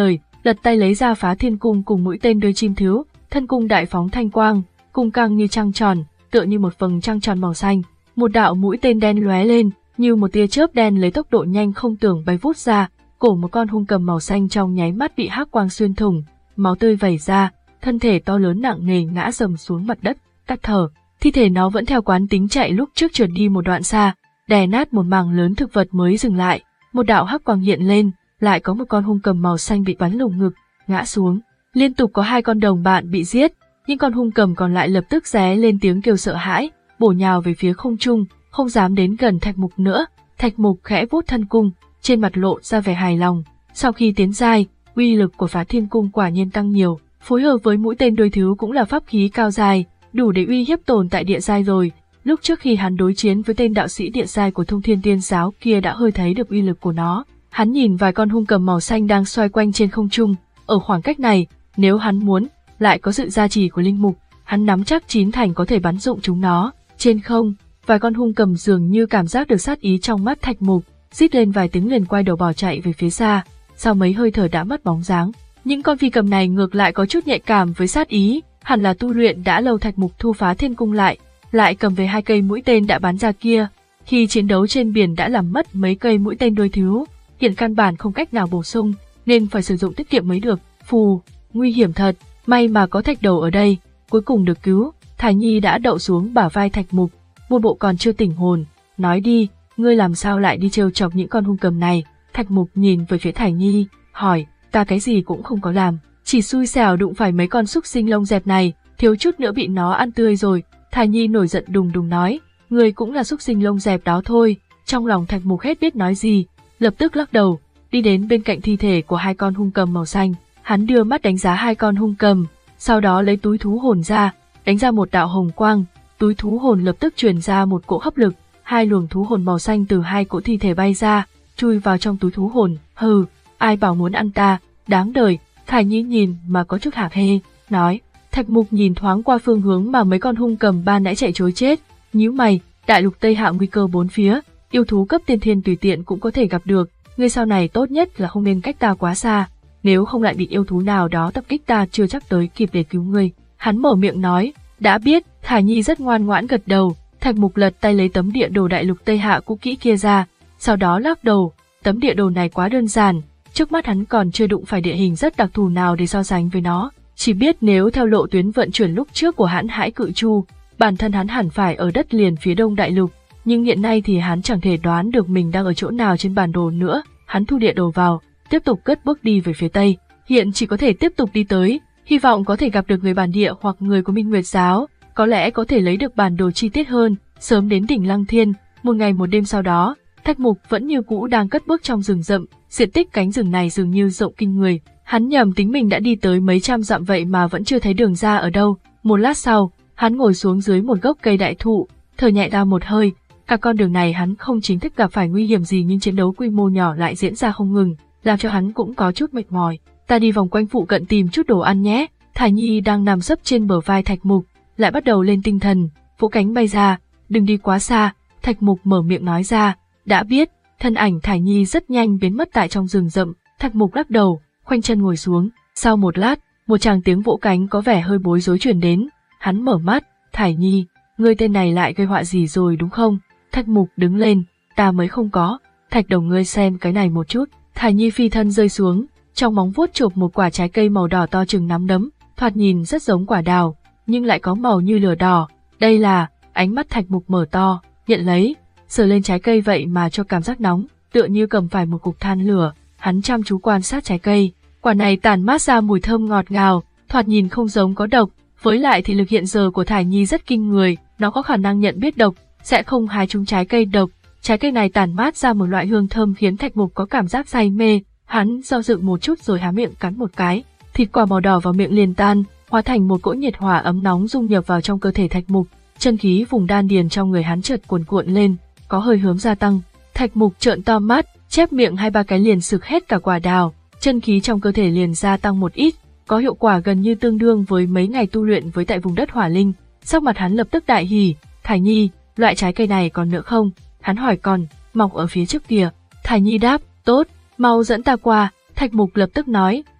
lật tay lấy ra Phá Thiên Cung cùng mũi tên đôi chim thiếu, thân cung đại phóng thanh quang, cung căng như trăng tròn, tựa như một vầng trăng tròn màu xanh. Một đạo mũi tên đen lóe lên, như một tia chớp đen lấy tốc độ nhanh không tưởng bay vút ra, cổ một con hung cầm màu xanh trong nháy mắt bị hắc quang xuyên thủng, máu tươi vẩy ra, thân thể to lớn nặng nề ngã rầm xuống mặt đất, tắt thở. Thi thể nó vẫn theo quán tính chạy lúc trước trượt đi một đoạn xa, đè nát một mảng lớn thực vật mới dừng lại. Một đạo hắc quang hiện lên, lại có một con hung cầm màu xanh bị bắn lồng ngực, ngã xuống. Liên tục có hai con đồng bạn bị giết, nhưng con hung cầm còn lại lập tức ré lên tiếng kêu sợ hãi, bổ nhào về phía không trung, không dám đến gần Thạch Mục nữa. Thạch Mục khẽ vuốt thân cung, trên mặt lộ ra vẻ hài lòng. Sau khi tiến giai, uy lực của Phá Thiên Cung quả nhiên tăng nhiều, phối hợp với mũi tên đôi thứ cũng là pháp khí cao dài, đủ để uy hiếp tồn tại địa giai rồi. Lúc trước khi hắn đối chiến với tên đạo sĩ địa giai của Thông Thiên Tiên Giáo kia đã hơi thấy được uy lực của nó. Hắn nhìn vài con hung cầm màu xanh đang xoay quanh trên không trung, ở khoảng cách này, nếu hắn muốn, lại có sự gia trì của linh mục, hắn nắm chắc chín thành có thể bắn dụng chúng nó. Trên không, vài con hung cầm dường như cảm giác được sát ý trong mắt Thạch Mục, rít lên vài tiếng liền quay đầu bỏ chạy về phía xa, sau mấy hơi thở đã mất bóng dáng. Những con phi cầm này ngược lại có chút nhạy cảm với sát ý, hẳn là tu luyện đã lâu. Thạch Mục thu Phá Thiên Cung lại, lại cầm về hai cây mũi tên đã bắn ra kia. Khi chiến đấu trên biển đã làm mất mấy cây mũi tên đôi thứ, hiện căn bản không cách nào bổ sung, nên phải sử dụng tiết kiệm mới được. Phù, nguy hiểm thật, may mà có Thạch Đầu ở đây, cuối cùng được cứu. Thải Nhi đã đậu xuống bả vai Thạch Mục, một bộ còn chưa tỉnh hồn. Nói đi, ngươi làm sao lại đi trêu chọc những con hung cầm này? Thạch Mục nhìn về phía Thải Nhi, hỏi, ta cái gì cũng không có làm, chỉ xui xẻo đụng phải mấy con súc sinh lông dẹp này, thiếu chút nữa bị nó ăn tươi rồi. Thải Nhi nổi giận đùng đùng nói, ngươi cũng là súc sinh lông dẹp đó thôi. Trong lòng Thạch Mục hết biết nói gì, lập tức lắc đầu, đi đến bên cạnh thi thể của hai con hung cầm màu xanh. Hắn đưa mắt đánh giá hai con hung cầm, sau đó lấy túi thú hồn ra, đánh ra một đạo hồng quang, túi thú hồn lập tức truyền ra một cỗ hấp lực, hai luồng thú hồn màu xanh từ hai cỗ thi thể bay ra, chui vào trong túi thú hồn. Hừ, ai bảo muốn ăn ta, đáng đời. Thải Nhi nhìn mà có chút hả hê, nói. Thạch Mục nhìn thoáng qua phương hướng mà mấy con hung cầm ban nãy chạy trối chết, nhíu mày, đại lục Tây Hạ nguy cơ bốn phía, yêu thú cấp tiên thiên tùy tiện cũng có thể gặp được, ngươi sau này tốt nhất là không nên cách ta quá xa, nếu không lại bị yêu thú nào đó tập kích ta chưa chắc tới kịp để cứu ngươi. Hắn mở miệng nói, đã biết. Thải Nhi rất ngoan ngoãn gật đầu. Thạch Mục lật tay lấy tấm địa đồ đại lục Tây Hạ cũ kỹ kia ra, sau đó lắc đầu, tấm địa đồ này quá đơn giản, trước mắt hắn còn chưa đụng phải địa hình rất đặc thù nào để so sánh với nó, chỉ biết nếu theo lộ tuyến vận chuyển lúc trước của hắn Hải Cự Chu, bản thân hắn hẳn phải ở đất liền phía đông đại lục, nhưng hiện nay thì hắn chẳng thể đoán được mình đang ở chỗ nào trên bản đồ nữa. Hắn thu địa đồ vào, tiếp tục cất bước đi về phía tây, hiện chỉ có thể tiếp tục đi tới, hy vọng có thể gặp được người bản địa hoặc người của Minh Nguyệt Giáo, có lẽ có thể lấy được bản đồ chi tiết hơn, sớm đến đỉnh Lăng Thiên. Một ngày một đêm sau đó, Thạch Mục vẫn như cũ đang cất bước trong rừng rậm, diện tích cánh rừng này dường như rộng kinh người, hắn nhầm tính mình đã đi tới mấy trăm dặm vậy mà vẫn chưa thấy đường ra ở đâu. Một lát sau, hắn ngồi xuống dưới một gốc cây đại thụ, thở nhẹ ra một hơi. Cả con đường này hắn không chính thức gặp phải nguy hiểm gì nhưng chiến đấu quy mô nhỏ lại diễn ra không ngừng, làm cho hắn cũng có chút mệt mỏi. Ta đi vòng quanh phụ cận tìm chút đồ ăn nhé. Thải Nhi đang nằm sấp trên bờ vai Thạch Mục, lại bắt đầu lên tinh thần, vỗ cánh bay ra, đừng đi quá xa. Thạch Mục mở miệng nói ra, đã biết. Thân ảnh Thải Nhi rất nhanh biến mất tại trong rừng rậm. Thạch Mục lắc đầu, khoanh chân ngồi xuống. Sau một lát, một tràng tiếng vỗ cánh có vẻ hơi bối rối truyền đến. Hắn mở mắt, Thải Nhi, ngươi tên này lại gây họa gì rồi đúng không? Thạch Mục đứng lên, ta mới không có. Thạch Đầu, ngươi xem cái này một chút. Thải Nhi phi thân rơi xuống, trong móng vuốt chộp một quả trái cây màu đỏ to chừng nắm đấm, thoạt nhìn rất giống quả đào, nhưng lại có màu như lửa đỏ. Đây là, ánh mắt Thạch Mục mở to, nhận lấy, sờ lên trái cây vậy mà cho cảm giác nóng, tựa như cầm phải một cục than lửa. Hắn chăm chú quan sát trái cây, quả này tản mát ra mùi thơm ngọt ngào, thoạt nhìn không giống có độc, với lại thị lực hiện giờ của Thải Nhi rất kinh người, nó có khả năng nhận biết độc, sẽ không hái trúng trái cây độc. Trái cây này tản mát ra một loại hương thơm khiến Thạch Mục có cảm giác say mê, hắn do dự một chút rồi há miệng cắn một cái, thịt quả màu đỏ vào miệng liền tan, hóa thành một cỗ nhiệt hỏa ấm nóng dung nhập vào trong cơ thể Thạch Mục. Chân khí vùng đan điền trong người hắn chợt cuồn cuộn lên, có hơi hướng gia tăng. Thạch Mục trợn to mắt, chép miệng hai ba cái liền sực hết cả quả đào, chân khí trong cơ thể liền gia tăng một ít, có hiệu quả gần như tương đương với mấy ngày tu luyện với tại vùng đất hỏa linh. Sắc mặt hắn lập tức đại hỉ, Thải Nhi, loại trái cây này còn nữa không? Hắn hỏi. Còn, mọc ở phía trước kìa. Thải Nhi đáp, tốt, mau dẫn ta qua. Thạch Mục lập tức nói,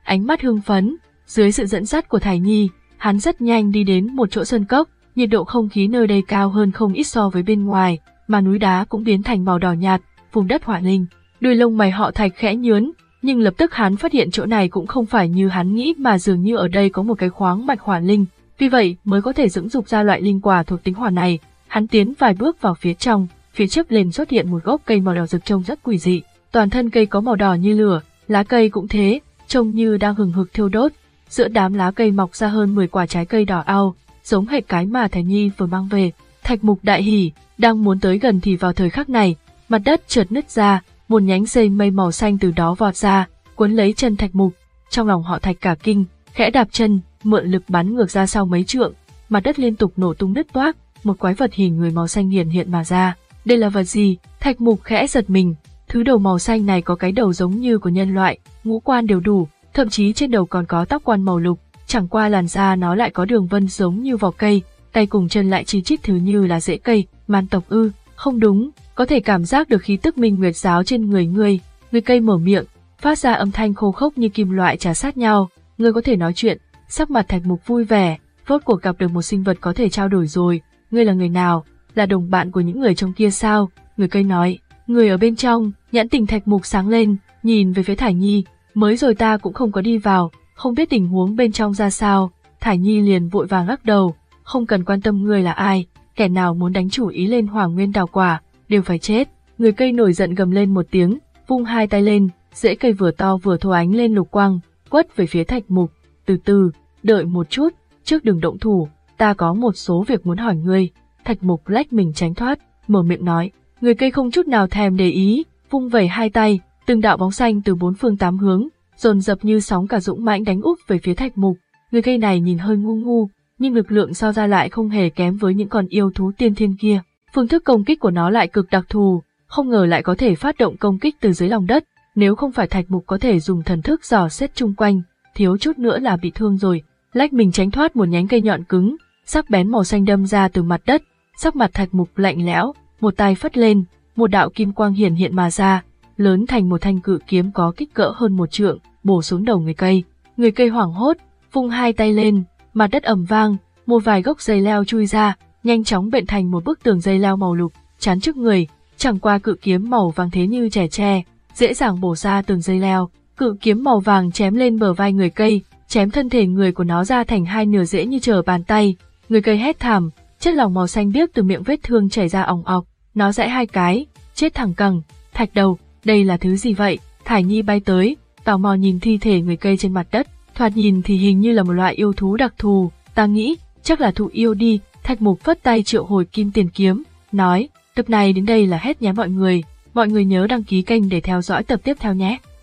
ánh mắt hưng phấn. Dưới sự dẫn dắt của Thải Nhi, hắn rất nhanh đi đến một chỗ sơn cốc, nhiệt độ không khí nơi đây cao hơn không ít so với bên ngoài, mà núi đá cũng biến thành màu đỏ nhạt, vùng đất hỏa linh. Đuôi lông mày họ Thạch khẽ nhướn, nhưng lập tức hắn phát hiện chỗ này cũng không phải như hắn nghĩ mà dường như ở đây có một cái khoáng mạch hỏa linh, vì vậy mới có thể dưỡng dục ra loại linh quả thuộc tính hỏa này. Hắn tiến vài bước vào phía trong, phía trước liền xuất hiện một gốc cây màu đỏ rực trông rất quỷ dị, toàn thân cây có màu đỏ như lửa, lá cây cũng thế, trông như đang hừng hực thiêu đốt. Giữa đám lá cây mọc ra hơn mười quả trái cây đỏ ao, giống hệt cái mà Thải Nhi vừa mang về. Thạch Mục đại hỉ, đang muốn tới gần thì vào thời khắc này, mặt đất chợt nứt ra, một nhánh dây mây màu xanh từ đó vọt ra, cuốn lấy chân Thạch Mục. Trong lòng họ Thạch cả kinh, khẽ đạp chân, mượn lực bắn ngược ra sau mấy trượng, mặt đất liên tục nổ tung nứt toác, một quái vật hình người màu xanh hiện hiện mà ra. Đây là vật gì? Thạch Mục khẽ giật mình, thứ đầu màu xanh này có cái đầu giống như của nhân loại, ngũ quan đều đủ, thậm chí trên đầu còn có tóc quan màu lục, chẳng qua làn da nó lại có đường vân giống như vỏ cây, tay cùng chân lại chi chít thứ như là rễ cây, man tộc ư? Không đúng, có thể cảm giác được khí tức minh nguyệt giáo trên người ngươi. Người cây mở miệng, phát ra âm thanh khô khốc như kim loại trà sát nhau. Ngươi có thể nói chuyện. Sắc mặt Thạch Mục vui vẻ, rốt cuộc gặp được một sinh vật có thể trao đổi rồi. Ngươi là người nào? Là đồng bạn của những người trong kia sao? Người cây nói. Người ở bên trong. Nhãn tình Thạch Mục sáng lên, nhìn về phía Thải Nhi. Mới rồi ta cũng không có đi vào, không biết tình huống bên trong ra sao. Thải Nhi liền vội vàng lắc đầu. Không cần quan tâm ngươi là ai, kẻ nào muốn đánh chủ ý lên Hỏa Nguyên đào quả, đều phải chết. Người cây nổi giận gầm lên một tiếng, vung hai tay lên, rễ cây vừa to vừa thô ánh lên lục quang, quất về phía Thạch Mục. Từ từ, đợi một chút, trước đừng động thủ, ta có một số việc muốn hỏi ngươi. Thạch Mục lách mình tránh thoát, mở miệng nói. Người cây không chút nào thèm để ý, vung vẩy hai tay, từng đạo bóng xanh từ bốn phương tám hướng, dồn dập như sóng cả dũng mãnh đánh úp về phía Thạch Mục. Người cây này nhìn hơi ngu ngu, nhưng lực lượng so ra lại không hề kém với những con yêu thú tiên thiên kia. Phương thức công kích của nó lại cực đặc thù, không ngờ lại có thể phát động công kích từ dưới lòng đất. Nếu không phải Thạch Mục có thể dùng thần thức dò xét chung quanh, thiếu chút nữa là bị thương rồi. Lách mình tránh thoát một nhánh cây nhọn cứng, sắc bén màu xanh đâm ra từ mặt đất. Sắc mặt Thạch Mục lạnh lẽo, một tay phất lên, một đạo kim quang hiển hiện mà ra, lớn thành một thanh cự kiếm có kích cỡ hơn một trượng, bổ xuống đầu người cây. Người cây hoảng hốt, vung hai tay lên, mặt đất ầm vang, một vài gốc dây leo chui ra, nhanh chóng bện thành một bức tường dây leo màu lục, chắn trước người. Chẳng qua cự kiếm màu vàng thế như trẻ tre, dễ dàng bổ ra tường dây leo. Cự kiếm màu vàng chém lên bờ vai người cây, chém thân thể người của nó ra thành hai nửa dễ như trở bàn tay. Người cây hét thảm, chất lỏng màu xanh biếc từ miệng vết thương chảy ra òng ọc. Nó giãy hai cái, chết thẳng cẳng. Thạch đầu, đây là thứ gì vậy? Thải Nhi bay tới, tò mò nhìn thi thể người cây trên mặt đất. Thoạt nhìn thì hình như là một loại yêu thú đặc thù, ta nghĩ chắc là thụ yêu đi. Thạch Mục phất tay triệu hồi kim tiền kiếm, nói, tập này đến đây là hết nhé mọi người. Mọi người nhớ đăng ký kênh để theo dõi tập tiếp theo nhé.